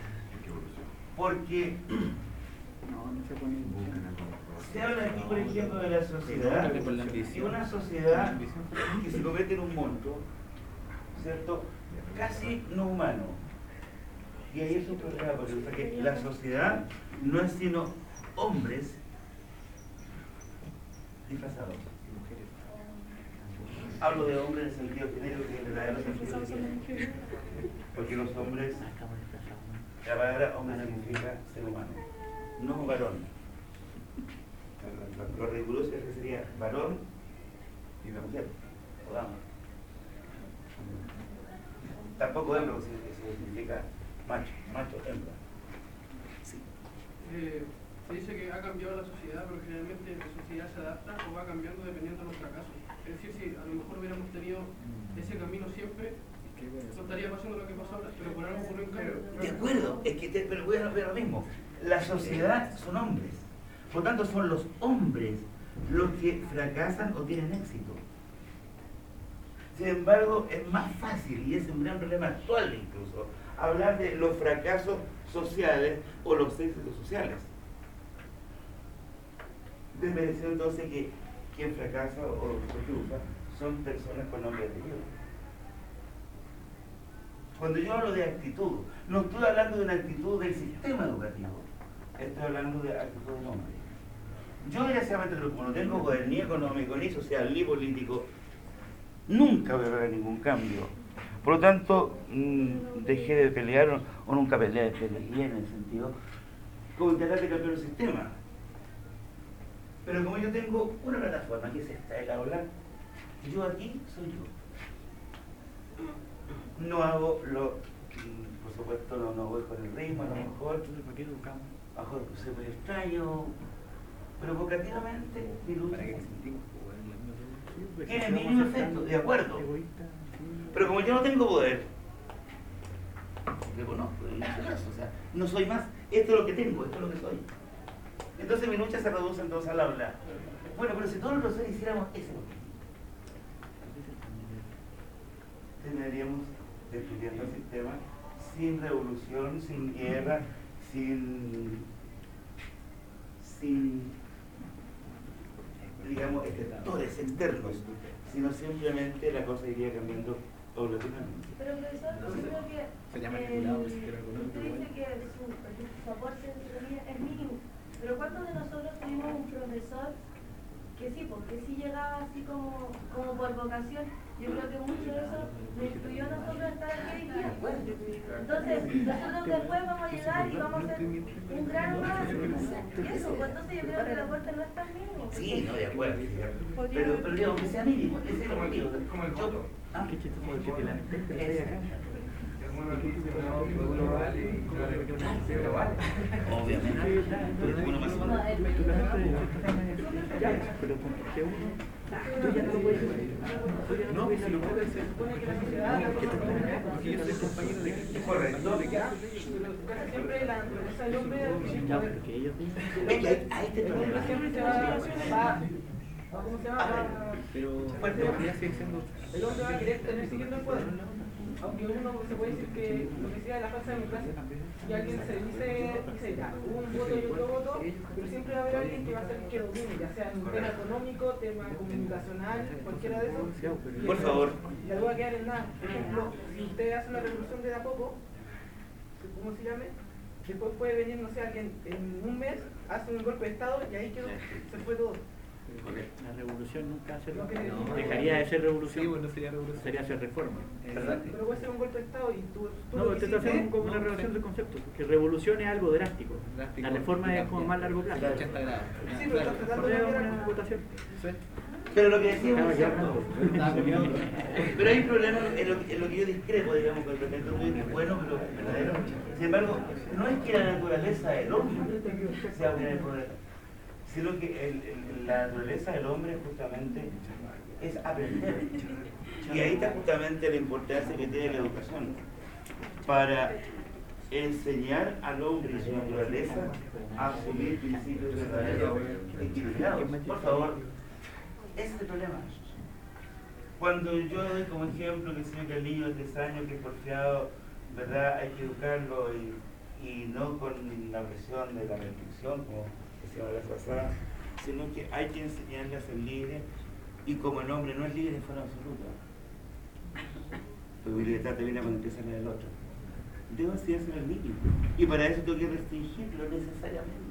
Porque No, no se pone se habla aquí, por ejemplo, de la sociedad, y una sociedad que se convierte en un monstruo, ¿cierto? Casi no humano. Y ahí es un problema, porque o sea, que la sociedad no es sino hombres disfrazados. Hablo de hombres en el sentido genérico y en el verdadero sentido genérico. Porque los hombres, la palabra hombre significa ser humano, no varón. Lo, lo riguroso es que sería varón y una mujer, o dama. Tampoco hembra, porque eso significa macho, macho, hembra. Sí. Eh, se dice que ha cambiado la sociedad, pero generalmente la sociedad se adapta o va cambiando dependiendo de los fracasos. Es decir, si a lo mejor hubiéramos tenido ese camino siempre, no estaría pasando lo que pasó ahora, pero por algo ocurrió un cambio. De acuerdo, es que te, pero voy a ver lo mismo. La sociedad son hombres, por tanto son los hombres los que fracasan o tienen éxito. Sin embargo, es más fácil, y es un gran problema actual incluso, hablar de los fracasos sociales o los éxitos sociales. Desmereció entonces que quien fracasa o triunfa son personas con nombre y apellido. Cuando yo hablo de actitud, no estoy hablando de una actitud del sistema educativo, estoy hablando de actitud del hombre. Yo desgraciadamente, como no tengo poder ni económico, ni social, ni político, nunca voy a ver ningún cambio. Por lo tanto, mmm, dejé de pelear, o, o nunca peleé, peleé en el sentido, como intentar de cambiar el sistema. Pero como yo tengo una plataforma, que es esta, el aula, yo aquí soy yo. No hago lo, por supuesto, no, no voy con el ritmo, a lo mejor, ¿Para qué educamos? bajo el concepto extraño, provocativamente diluye. Para que existimos, pues, Tiene el mínimo efecto, de acuerdo. Pero como yo no tengo poder, reconozco, y no soy eso, o sea, no soy más, esto es lo que tengo, esto es lo que soy. Entonces mi lucha se reduce entonces al habla. Bueno, pero si todos los profesores hiciéramos eso, terminaríamos destruyendo el sistema sin revolución, sin guerra, sin, sin digamos, efectores externos, sino simplemente la cosa iría cambiando paulatinamente. Pero profesor, yo creo que se llama el, articulado el sistema económico. usted dice que su, su aporte en teoría es mínimo, pero ¿cuántos de nosotros tuvimos un profesor que sí, porque sí llegaba así como, como por vocación? Yo creo que mucho de eso nos influyó a nosotros a estar aquí hoy día. Entonces, nosotros después vamos a llegar y vamos a hacer un grano más. Y eso, pues entonces yo creo que el aporte no es tan mínimo. Sí, no, de acuerdo. Pero, pero digamos que sea mínimo, ese es el motivo. Como el voto. Ah, Qué chistoso decir que la ese. Obviamente. Uno más uno. Pero porque uno, tú ya no puedes, tú ya no puedes salir. Se supone que la sociedad, Porque yo soy compañero de clase. Correcto. siempre la naturaleza del hombre Ya, porque ellos dicen. Es que hay, hay este el hombre problema. siempre se va, va, ¿cómo se llama? Va- Pero todavía sigue siendo. el hombre va a querer tener siguiendo el poder, aunque uno se puede decir que lo que sea de la falsa democracia, y alguien se dice, dice ya, hubo un voto y otro voto, pero siempre va a haber alguien que va a ser el que domine, ya sea en un tema económico, tema comunicacional, cualquiera de esos. Por favor. Y algo va a quedar en nada. Por ejemplo, si usted hace una revolución de a poco, ¿cómo se llame? Después puede venir, no sé, alguien en un mes, hace un golpe de estado y ahí quedó, se fue todo. La revolución nunca hace No, que- dejaría de ser revolución. Sí, bueno, sería revolución. Sería hacer reforma. Pero puede ser un golpe de estado y tú... tú No, lo usted está hiciste, haciendo como una no, relación sí. de conceptos, porque revolución es algo drástico. Drástico, La reforma es como más largo plazo. ochenta grados. Sí, pero estás tratando de Es cambiar una algo. votación. Sí. Pero lo que decíamos Claro, es ya cierto. Pero hay un problema en lo, en lo que yo discrepo, digamos, con el planteamiento tuyo, que es bueno, pero verdadero. Sin embargo, no es que la naturaleza del hombre sea obtener el poder, sino que el, el, la naturaleza del hombre justamente es aprender. Y ahí está justamente la importancia que tiene la educación para enseñar al hombre y su naturaleza a asumir principios verdaderos equilibrados. Por favor, ese es el problema. Cuando yo doy como ejemplo que, sé, que el niño de tres años que es porfiado, ¿verdad? Hay que educarlo y, y no con la presión de la restricción, como decíamos la vez pasada, sino que hay que enseñarle a ser libre, y como el hombre no es libre en forma absoluta, porque libertad te viene cuando empieza a leer el otro, debo enseñárselo al niño, y para eso tengo que restringirlo necesariamente.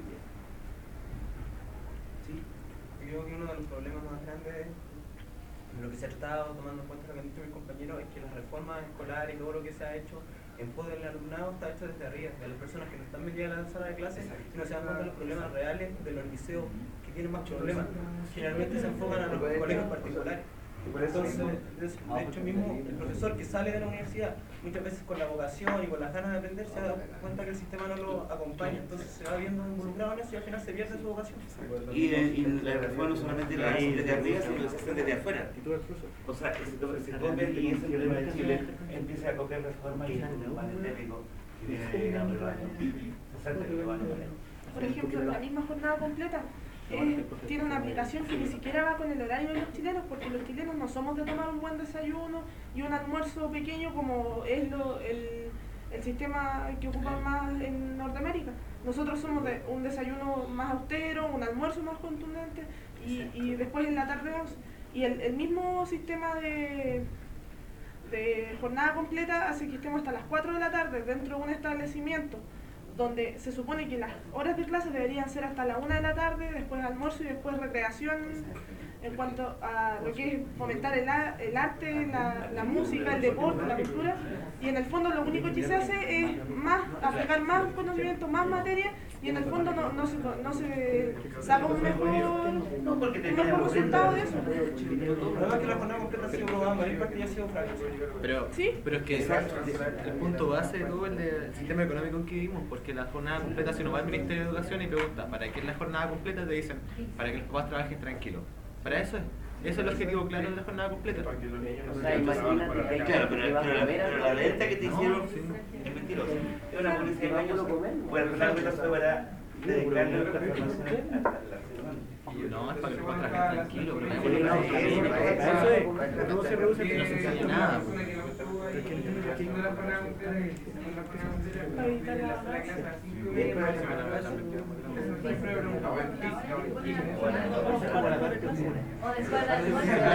¿Sí? Creo que uno de los problemas más grandes de lo que se ha tratado, tomando en cuenta lo que han dicho mis compañeros, es que las reformas escolares y todo lo que se ha hecho en pos del alumnado está hecho desde arriba, de las personas que no están metidas en la sala de clases y no se dan cuenta de los problemas reales de los liceos que tienen más problemas. Generalmente se enfocan a los colegios particulares. Entonces, de de hecho mismo, el profesor que sale de la universidad, muchas veces con la vocación y con las ganas de aprender, se da cuenta que el sistema no lo acompaña, entonces se va viendo involucrado en eso y al final se pierde su vocación. Y, y la reforma no solamente la hacen desde arriba, sino que se hacen desde afuera. O sea, que se, se copian, y ese problema de Chile empieza a copiar reforma y es un mal endémico que viene de la sesenta que lo van a poner. Por ejemplo, la misma jornada completa eh, tiene una aplicación que ni siquiera va con el horario de los chilenos, porque los chilenos no somos de tomar un buen desayuno y un almuerzo pequeño como es lo, el, el sistema que ocupan más en Norteamérica. Nosotros somos de un desayuno más austero, un almuerzo más contundente y, y después en la tarde once. Y el, el mismo sistema de, de jornada completa hace que estemos hasta las cuatro de la tarde dentro de un establecimiento donde se supone que las horas de clase deberían ser hasta la una de la tarde, después almuerzo y después recreación en cuanto a lo que es fomentar el, a- el arte, la, la música, el deporte, la cultura, y en el fondo lo único que se hace es más, aplicar más conocimiento, más materia, y en el fondo no, no, se, no se saca un mejor, No, porque te un mejor resultado de eso. Además que la jornada completa ha sido probada en varias partes y ha sido fracaso. Pero, ¿Sí? pero es que el punto base de todo el del sistema económico en que vivimos, porque la jornada completa, si uno va al Ministerio de Educación y pregunta ¿para qué es la jornada completa? Te dicen para que los papás trabajen tranquilos. Para eso es. Eso es el objetivo claro de la jornada completa. Claro, pero, pero, la, pero la venta que te hicieron es mentirosa. Es una publicidad engañosa. Bueno, la venta fue para dedicarle otra formación a la No, es para que los papás trabajen tranquilos. Pero Sí, no, eso es, todo se reduce a no se enseña nada. Haciendo la jornada completa, haciendo la jornada completa, Para evitar la- la clase a las cinco y media, y para la clase. Siempre me preguntaba, ¿en física o en química? O después la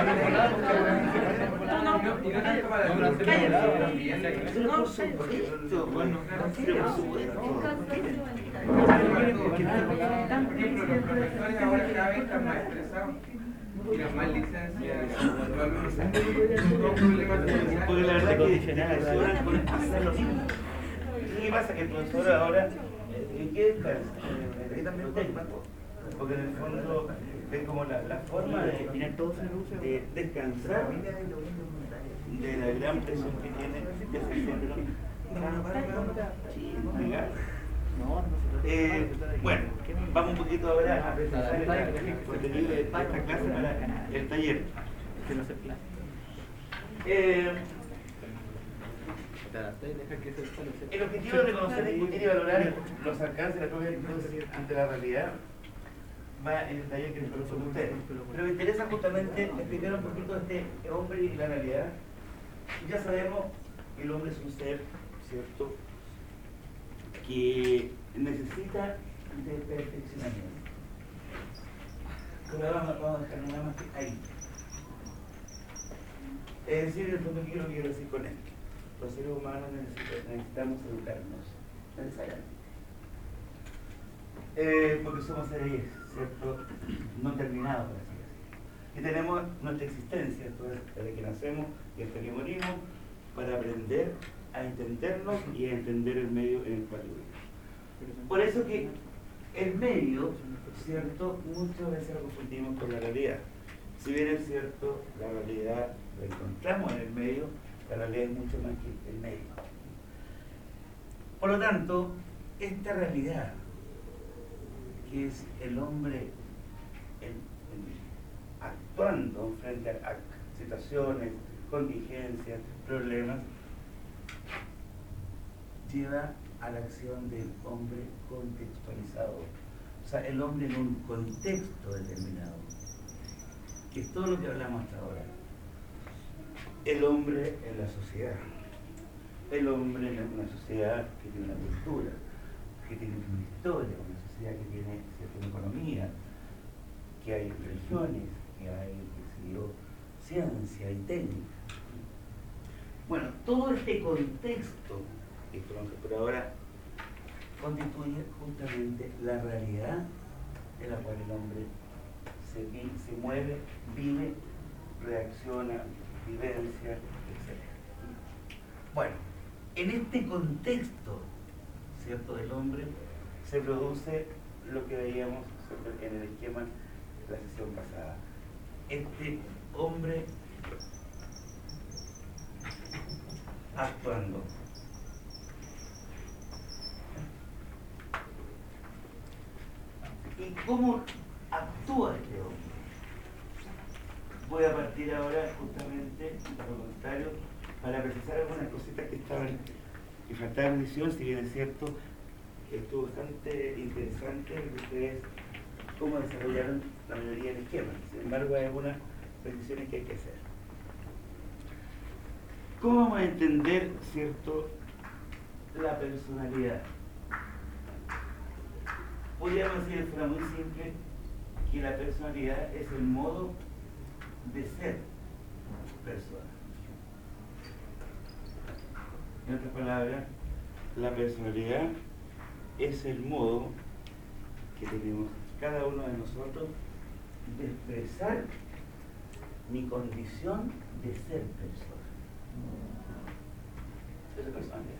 No, y no tanto para la No, supuesto, bueno, pero por supuesto. Por ejemplo, los profesores ahora cada vez están más estresados. Tienen más licencias, todos problemas de Porque la verdad que te presionan por hacer lo mismo. ¿Qué pasa? Que el profesor ahora, ¿en qué descansa? Eh, también técnico. Porque en el fondo es como la, la forma de, de descansar de la gran presión que tiene de hacer siempre lo mismo. Sí, legal. Eh, bueno, vamos un poquito ahora a presentar el contenido de esta clase para el taller. Eh, el objetivo es reconocer, discutir y valorar los alcances de la propia actitud ante la realidad va en el taller que les conozco con ustedes. Pero me interesa justamente explicar un poquito este hombre y la realidad. Ya sabemos que el hombre es un ser, ¿cierto?, que necesita de perfeccionamiento. Pero vamos, vamos a dejarlo nada más que ahí. Es decir, en el fondo, ¿qué quiero decir con esto? Los seres humanos necesitamos, necesitamos educarnos, necesariamente. Eh, porque somos seres, ¿cierto?, no terminados, por así decirlo. Y tenemos nuestra existencia, entonces, desde que nacemos y hasta que morimos, para aprender a entendernos y a entender el medio en el cual vivimos. Por eso que el medio, ¿cierto?, muchas veces lo confundimos con la realidad. Si bien es cierto, la realidad la encontramos en el medio, la realidad es mucho más que el medio. Por lo tanto, esta realidad, que es el hombre en, en, actuando frente a, a situaciones, contingencias, problemas, lleva a la acción del hombre contextualizado. O sea, el hombre en un contexto determinado, que es todo lo que hablamos hasta ahora. El hombre en la sociedad. El hombre en una sociedad que tiene una cultura, que tiene una historia, una sociedad que tiene cierta economía, que hay religiones, que hay, qué sé yo, ciencia y técnica. Bueno, todo este contexto, esto vamos a por ahora, constituye justamente la realidad en la cual el hombre se, vi, se mueve, vive, reacciona, vivencia, etcétera. Bueno, en este contexto, ¿cierto?, del hombre, se produce lo que veíamos en el esquema de la sesión pasada. Este hombre actuando. ¿Y cómo actúa este hombre? Voy a partir ahora justamente, por lo contrario, para precisar algunas cositas que estaban, que faltaban en edición, si bien es cierto, estuvo bastante interesante que ustedes cómo desarrollaron la mayoría del esquema. Sin embargo, hay algunas precisiones que hay que hacer. ¿Cómo vamos a entender, cierto, la personalidad? Podríamos decir de forma muy simple que la personalidad es el modo de ser persona. En otras palabras, la personalidad es el modo que tenemos cada uno de nosotros de expresar mi condición de ser persona. Esa es personalidad.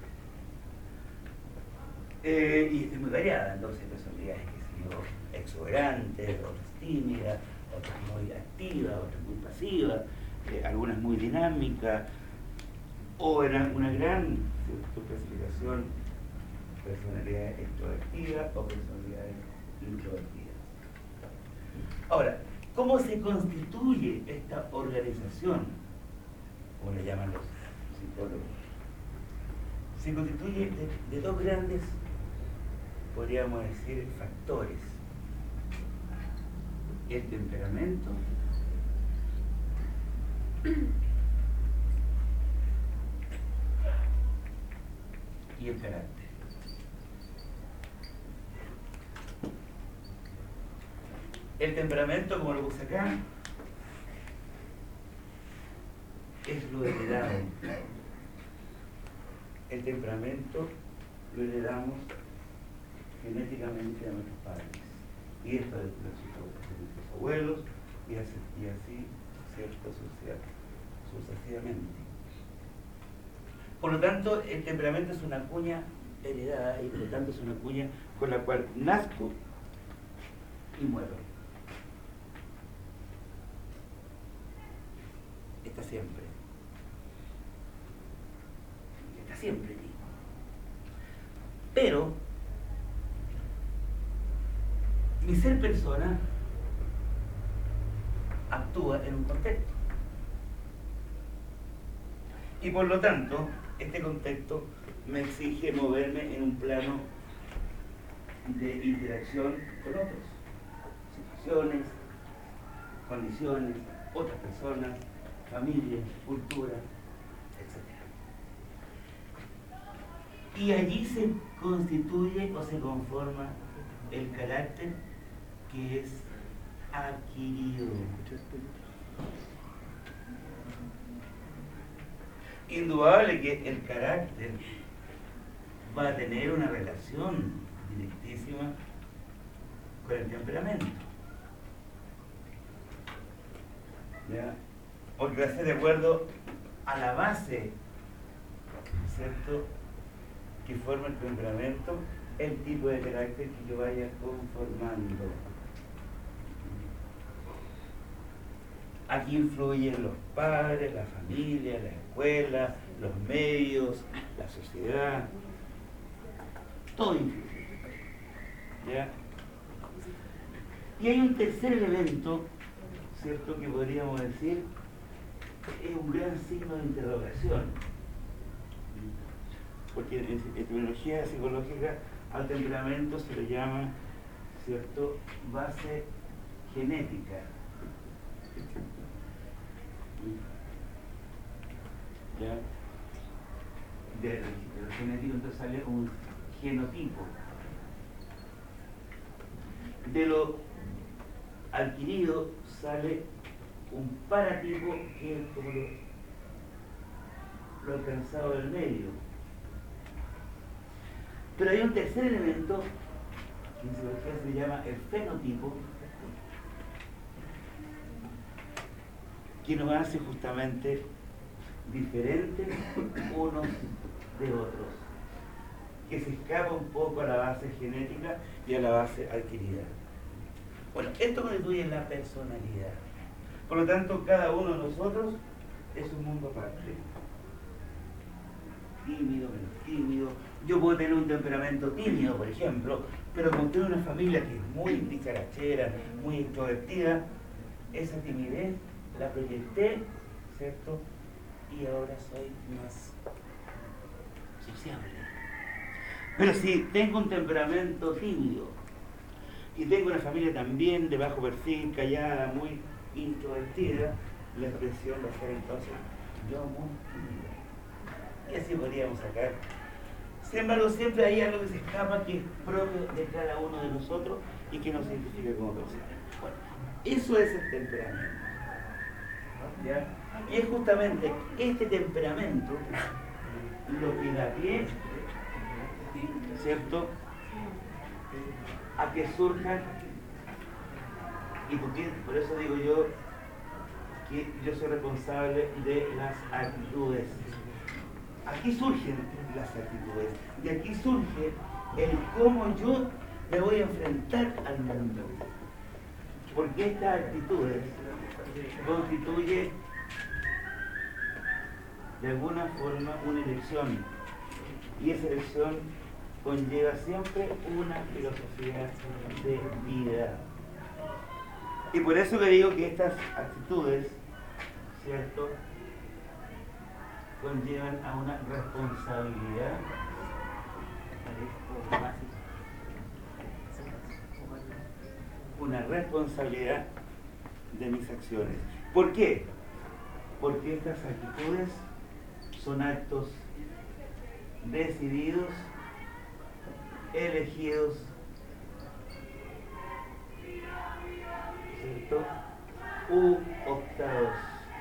Eh, y es muy variada, entonces personalidades que sé yo, exuberantes, otras tímidas, otras muy activas, otras muy pasivas, eh, algunas muy dinámicas, o en una gran ¿cierto? clasificación, personalidades extrovertidas o personalidades introvertidas. Ahora, ¿cómo se constituye esta organización? Como le llaman los psicólogos. Se constituye de, de dos grandes, podríamos decir, factores. El temperamento y el carácter. El temperamento, como lo puse acá, es lo heredado. El temperamento lo heredamos genéticamente a nuestros padres. Y esto de nuestros abuelos, y así, y así cierto, sucesivamente. Por lo tanto, el temperamento es una cuña heredada y por lo tanto es una cuña con la cual nazco y muero. Está siempre. Está siempre aquí. Pero mi ser persona actúa en un contexto. Y por lo tanto, este contexto me exige moverme en un plano de interacción con otros. Situaciones, condiciones, otras personas, familia, cultura, etcétera. Y allí se constituye o se conforma el carácter que es adquirido. Indudable que el carácter va a tener una relación directísima con el temperamento. ¿Ya? Porque va a ser de acuerdo a la base, ¿cierto?, que forma el temperamento, el tipo de carácter que yo vaya conformando. Aquí influyen los padres, la familia, la escuela, los medios, la sociedad. Todo influye. ¿Ya? Y hay un tercer elemento, ¿cierto?, que podríamos decir es un gran signo de interrogación. Porque en etimología psicológica al temperamento se le llama, ¿cierto?, base genética. ¿Ya? De, de lo genético entonces sale un genotipo. De lo adquirido sale un paratipo, que es como lo, lo alcanzado del medio. Pero hay un tercer elemento que en psicología se llama el fenotipo, que nos hace justamente diferentes unos de otros, que se escapa un poco a la base genética y a la base adquirida. Bueno, esto constituye la personalidad. Por lo tanto, cada uno de nosotros es un mundo aparte. Tímido, menos tímido. Yo puedo tener un temperamento tímido, por ejemplo, pero como tengo una familia que es muy dicharachera, muy extrovertida, esa timidez la proyecté, ¿cierto? Y ahora soy más sociable. Pero si tengo un temperamento tímido y tengo una familia también de bajo perfil, callada, muy introvertida, la expresión va a ser entonces yo muy tímido. Y así podríamos sacar. Sin embargo, siempre hay algo que se escapa que es propio de cada uno de nosotros y que nos identifica como persona. Bueno, eso es el temperamento. ¿Ya? Y es justamente este temperamento lo que da pie, ¿cierto?, a que surjan, y porque, por eso digo yo que yo soy responsable de las actitudes. Aquí surgen las actitudes, y aquí surge el cómo yo me voy a enfrentar al mundo. Porque estas actitudes constituyen de alguna forma una elección, y esa elección conlleva siempre una filosofía de vida. Y por eso le digo que estas actitudes, ¿cierto?, conllevan a una responsabilidad una responsabilidad de mis acciones. ¿Por qué? Porque estas actitudes son actos decididos, elegidos, ¿cierto?, u optados.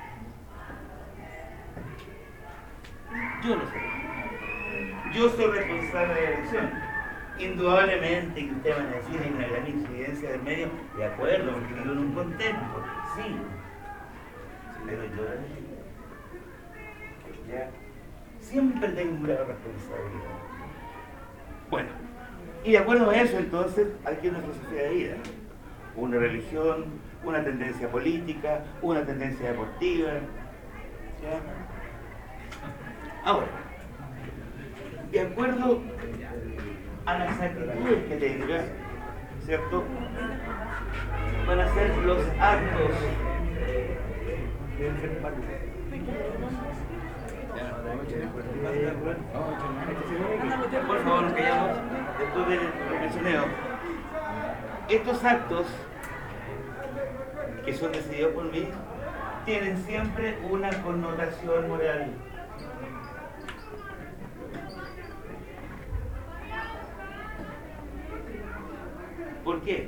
Yo lo sé. Yo soy responsable de la elección. Indudablemente que usted va a decir hay una gran incidencia del medio, de acuerdo, porque vivo en un contexto, sí. Pero yo la elegí. ¿Ya? Siempre tengo una responsabilidad. Bueno, y de acuerdo a eso, entonces, aquí hay una filosofía de vida. Una religión, una tendencia política, una tendencia deportiva. ¿Ya? Ahora, de acuerdo a las actitudes que tenga, ¿cierto?, van a ser los actos. Por favor, nos callamos después del mencioneo. Estos actos, que son decididos por mí, tienen siempre una connotación moral. ¿Por qué?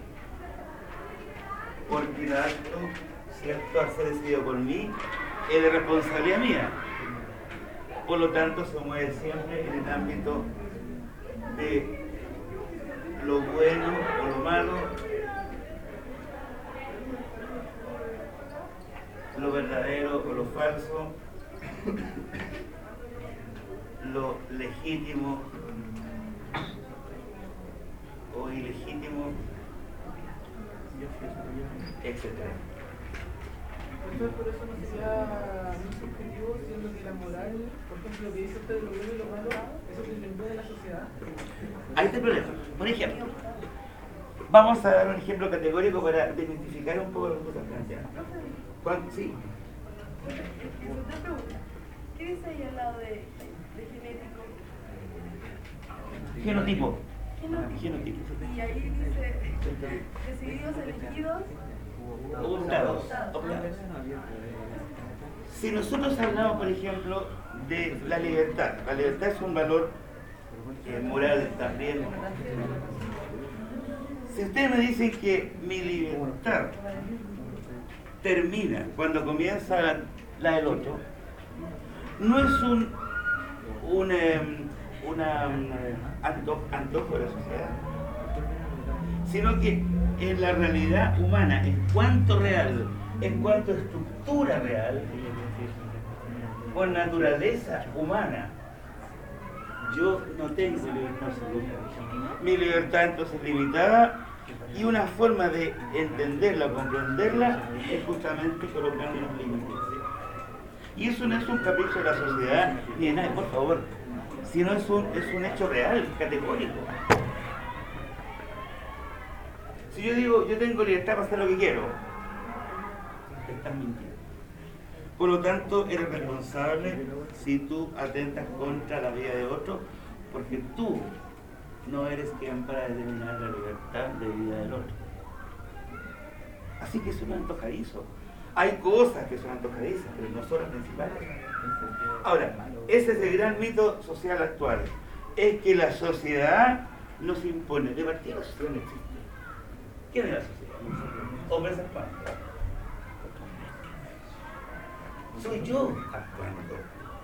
Porque el acto, ¿cierto?, al ser decidido por mí, es de responsabilidad mía. Por lo tanto, se mueve siempre en el ámbito de lo bueno o lo malo, lo verdadero o lo falso, lo legítimo o ilegítimo, etcétera. Entonces, por eso no sería muy subjetivo, siendo que la moral, por ejemplo, lo que dice usted de lo bueno y lo malo, eso depende de la sociedad. Ahí está el problema. Por ejemplo, vamos a dar un ejemplo categórico para desmitificar un poco lo que estás planteando. ¿Cuál? Sí. ¿Qué dice ahí al lado de, de genético? Genotipo. Genotipo. Genotipo. Y ahí dice decididos, elegidos, Optados. Optados. Si nosotros hablamos, por ejemplo, de la libertad, la libertad es un valor eh, moral también. Si ustedes me dicen que mi libertad termina cuando comienza la, la del otro, no es un, un eh, una antojo, antojo de la sociedad, sino que en la realidad humana, en cuanto real, en cuanto estructura real, por naturaleza humana, yo no tengo libertad absoluta. Mi libertad entonces es limitada, y una forma de entenderla o comprenderla es justamente colocando los límites. Y eso no es un capricho de la sociedad ni de nadie, por favor, sino es un, es un hecho real, categórico. Si yo digo, yo tengo libertad para hacer lo que quiero, te estás mintiendo. Por lo tanto, eres responsable si tú atentas contra la vida de otro, porque tú no eres quien para determinar la libertad de vida del otro. Así que eso no es antojadizo. Hay cosas que son antojadizas, pero no son las principales. Ahora, ese es el gran mito social actual. Es que la sociedad nos impone. De partida la sociedad no existe. ¿Quién es la sociedad? Hombres actuando. Soy yo actuando.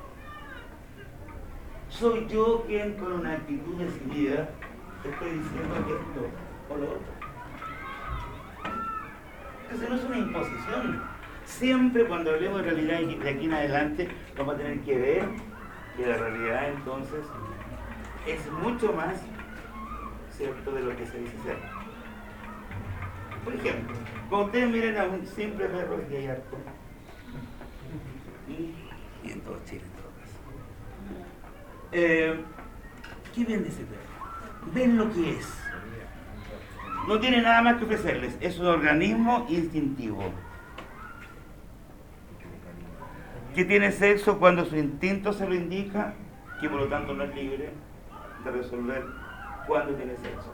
Soy yo quien con una actitud decidida te estoy diciendo esto o lo otro. Entonces no es una imposición, Siempre cuando hablemos de realidad y de aquí en adelante vamos a tener que ver que la realidad entonces es mucho más, ¿cierto?, de lo que se dice ser. Por ejemplo, cuando ustedes miren a un simple perro, aquí hay harto, y, y en todo Chile en todo caso, eh, ¿qué ven de ese perro? Ven lo que es. No tiene nada más que ofrecerles, es un organismo instintivo que tiene sexo cuando su instinto se lo indica, que por lo tanto no es libre de resolver cuándo tiene sexo.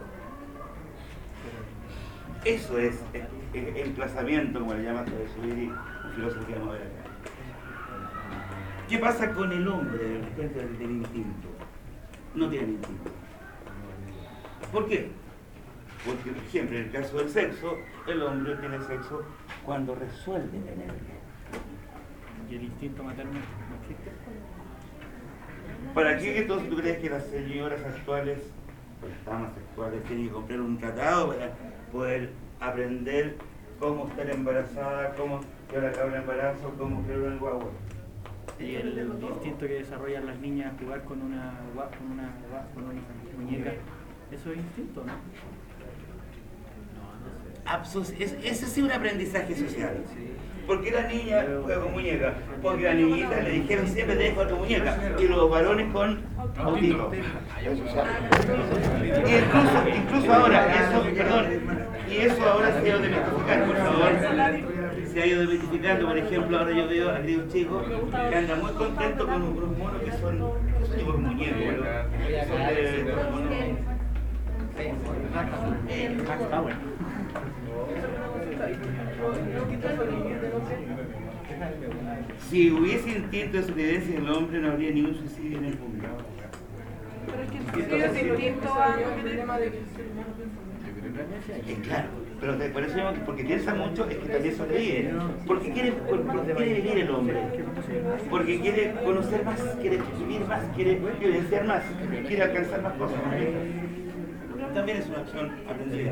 Eso es el emplazamiento, como le llama Tadeusz, un filósofo que vamos a ver acá. ¿Qué pasa con el hombre respecto del, del instinto? No tiene instinto. ¿Por qué? Porque, por ejemplo, en el caso del sexo, el hombre tiene sexo cuando resuelve tenerlo. ¿Y el instinto materno no existe? ¿Para qué entonces tú crees que las señoras actuales, las damas actuales, tienen que comprar un tratado para poder aprender cómo estar embarazada, cómo llevar a cabo el embarazo, cómo crear un guagua? Y el, el instinto que desarrollan las niñas a jugar con una, con una, con una muñeca, ¿eso es instinto, no? Absos es, eso sí es un aprendizaje social. ¿Por qué la niña juega con muñeca? Porque la niñita le dijeron siempre de jugar con muñeca y los varones con autismo. Y incluso, incluso ahora, eso, perdón, y eso ahora se ha ido demitificando, por favor. Se ha ido demitificando, por ejemplo, ahora yo veo a aquellos chicos que andan muy contentos con unos monos que son, que son tipo muñecos, ¿no? Que son de, de monos. Eh, Está bueno. Si hubiese instinto de supervivencia del hombre, no habría ningún suicidio en el mundo. Pero es que el suicidio es distinto a lo que tema de que el ser humano piensa. Eh, claro, pero te- por eso mismo, porque piensa mucho, es que también sobrevive. Porque quiere, por- porque quiere vivir el hombre. Porque quiere conocer más, quiere vivir más, quiere vivenciar más, quiere alcanzar más cosas. También es una acción aprendida.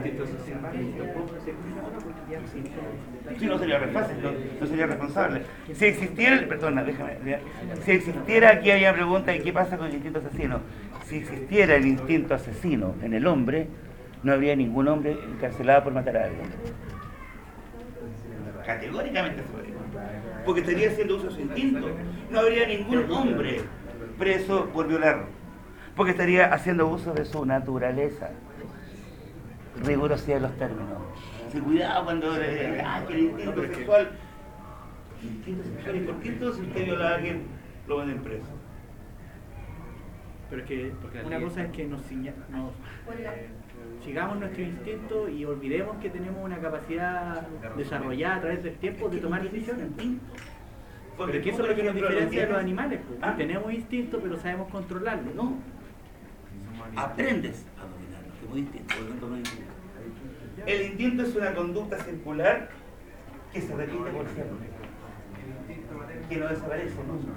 Si no sería fácil, no, no sería responsable. Si existiera, perdona, déjame, si existiera, aquí había pregunta de qué pasa con el instinto asesino. Si existiera el instinto asesino en el hombre, no habría ningún hombre encarcelado por matar a alguien. Categóricamente se puede. Porque estaría haciendo uso de su instinto. No habría ningún hombre preso por violarlo. Porque estaría haciendo uso de su naturaleza. Rigurosidad de los términos. Sí, cuidado cuando eh, ah, que el instinto sexual. El instinto sexual, ¿y por qué entonces si usted viola a alguien lo manden preso? Pero es que una cosa es que nos, ciña- nos eh, sigamos nuestro instinto y olvidemos que tenemos una capacidad desarrollada a través del tiempo de tomar decisiones. Porque eso es lo que nos diferencia de los animales. Pues. ¿Ah? Tenemos instinto, pero sabemos controlarlo. No. Aprendes a dominarlo, que es muy distinto, por lo tanto no es distinto. El instinto es una conducta circular que se repite por siempre, que no desaparece nunca.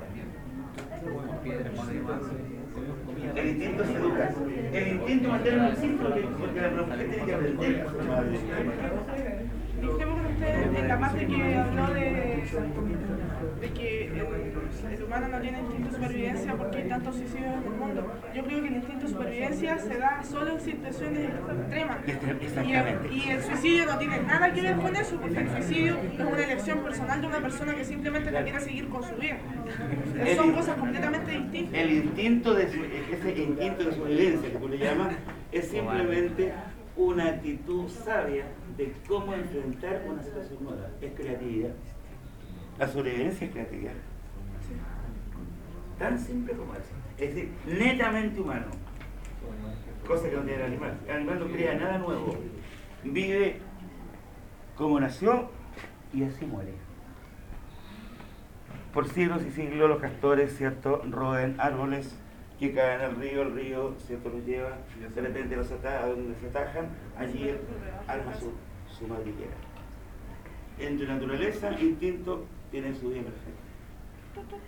El instinto se educa. El instinto materno no existe porque la mujer tiene que aprender a su madre. Dijimos con usted en la parte que habló de, de que el, el humano no tiene instinto de supervivencia porque hay tantos suicidios en el mundo. Yo creo que el instinto de supervivencia se da solo en situaciones extremas. Y el, y el suicidio no tiene nada que ver con eso, porque el suicidio es una elección personal de una persona que simplemente no quiere seguir con su vida. Son cosas completamente distintas. El instinto de su- ese instinto de supervivencia que tú le llamas es simplemente una actitud sabia de cómo enfrentar una situación nueva. Es creatividad. La sobrevivencia es creatividad. Tan simple como eso. Es decir, netamente humano. Cosa que no tiene el animal. El animal no crea nada nuevo. Vive como nació y así muere. Por siglos y siglos los castores, ¿cierto?, roen árboles que caen al río, el río, ¿cierto?, los lleva, de repente los ataja, a donde se atajan, allí arma su, su madriguera. Entre naturaleza e instinto tienen su vida perfecta.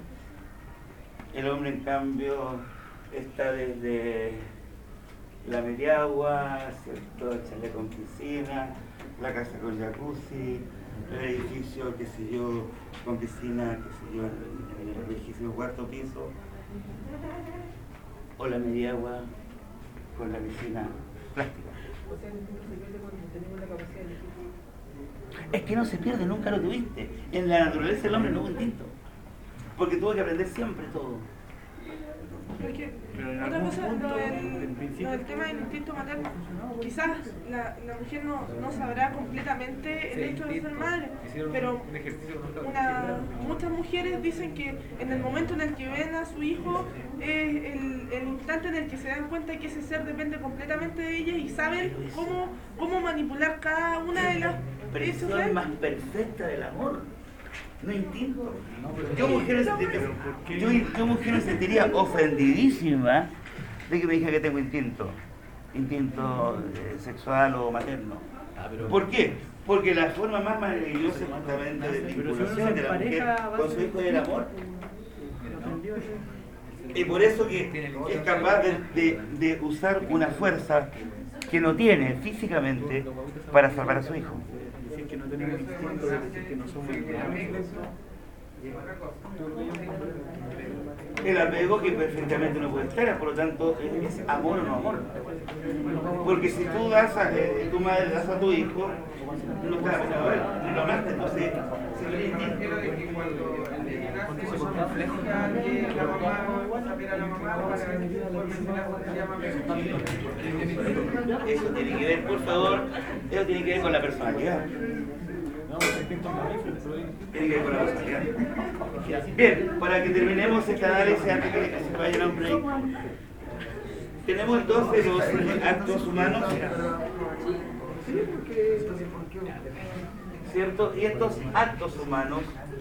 El hombre, en cambio, está desde la mediagua, ¿cierto?, el chalet con piscina, la casa con jacuzzi, el edificio, qué sé yo, con piscina, qué sé yo, en el edificio cuarto piso, o la media agua con la piscina plástica. O sea, el instinto se pierde cuando tenemos la capacidad de elegir. Es que no se pierde, nunca lo tuviste. En la naturaleza del hombre no hubo instinto. Porque tuvo que aprender siempre todo. Porque Pero en otra algún cosa, punto, lo del, en principio, lo del tema del instinto materno, quizás la, la mujer no, no sabrá completamente el hecho de ser madre, pero una, muchas mujeres dicen que en el momento en el que ven a su hijo es el, el instante en el que se dan cuenta que ese ser depende completamente de ellas y saben cómo, cómo manipular cada una de las Expresión más perfecta del amor. No instinto. Yo mujer, me sentiría, yo, yo mujer me sentiría ofendidísima de que me diga que tengo instinto. Instinto eh, sexual o materno. ¿Por qué? Porque la forma más maravillosa justamente de vinculación de la mujer con su hijo es el amor. Y por eso que es capaz de, de, de usar una fuerza que no tiene físicamente para salvar a su hijo. Decir que no tenemos instinto, decir que no somos El apego que perfectamente no puede estar, por lo tanto, es amor o no amor. Porque si tú das a eh, tu madre das a tu hijo, no estás apegado a él, no lo amaste, entonces se lo instinto. La mamá saber a la mamá para Eso tiene que ver, por favor, eso tiene que ver con la personalidad. Tiene que ver con la personalidad. Bien, para que terminemos este análisis antes de que se vayan a un break, tenemos entonces los actos humanos, ¿cierto? Y estos actos humanos,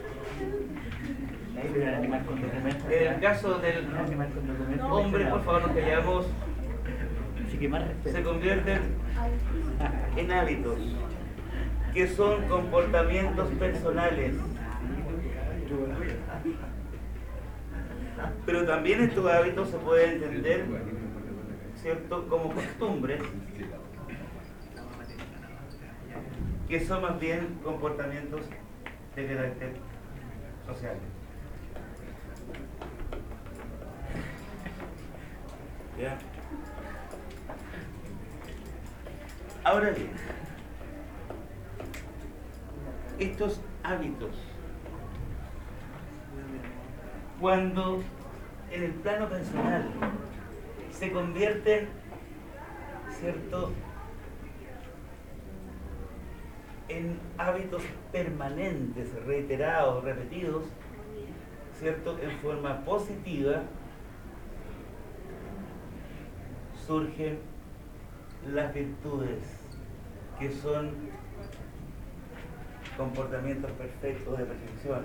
en el caso del hombre, por favor, nos callamos, se convierten en hábitos, que son comportamientos personales. Pero también estos hábitos se pueden entender, ¿cierto?, como costumbres, que son más bien comportamientos de carácter social. ¿Ya? Ahora bien, estos hábitos, cuando en el plano personal se convierten, ¿cierto?, en hábitos permanentes, reiterados, repetidos, ¿cierto?, en forma positiva, surgen las virtudes, que son comportamientos perfectos de perfección.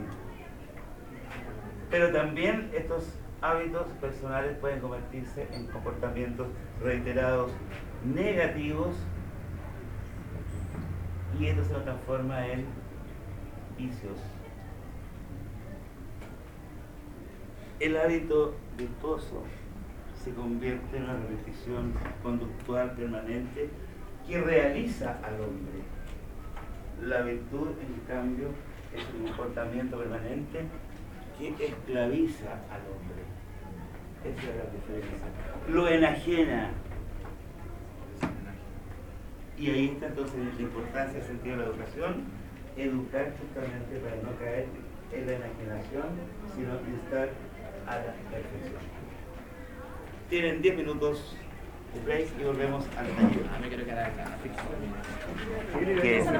Pero también estos hábitos personales pueden convertirse en comportamientos reiterados negativos, y esto se transforma en vicios. El hábito virtuoso se convierte en una repetición conductual permanente que realiza al hombre. La virtud, en cambio, es un comportamiento permanente que esclaviza al hombre. Esa es la diferencia. Lo enajena. Y ahí está entonces la importancia del sentido de la educación, educar justamente para no caer en la enajenación, sino instar a la perfección. Tienen diez minutos de break y volvemos al taller. Ah, me quiero quedar acá. ¿Qué es?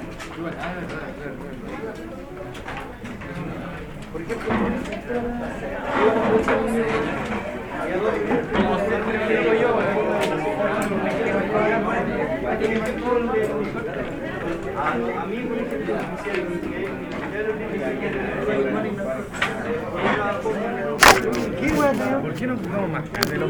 Por ejemplo, como siempre digo yo, a mí, por ejemplo, ¿por qué no jugamos más tarde?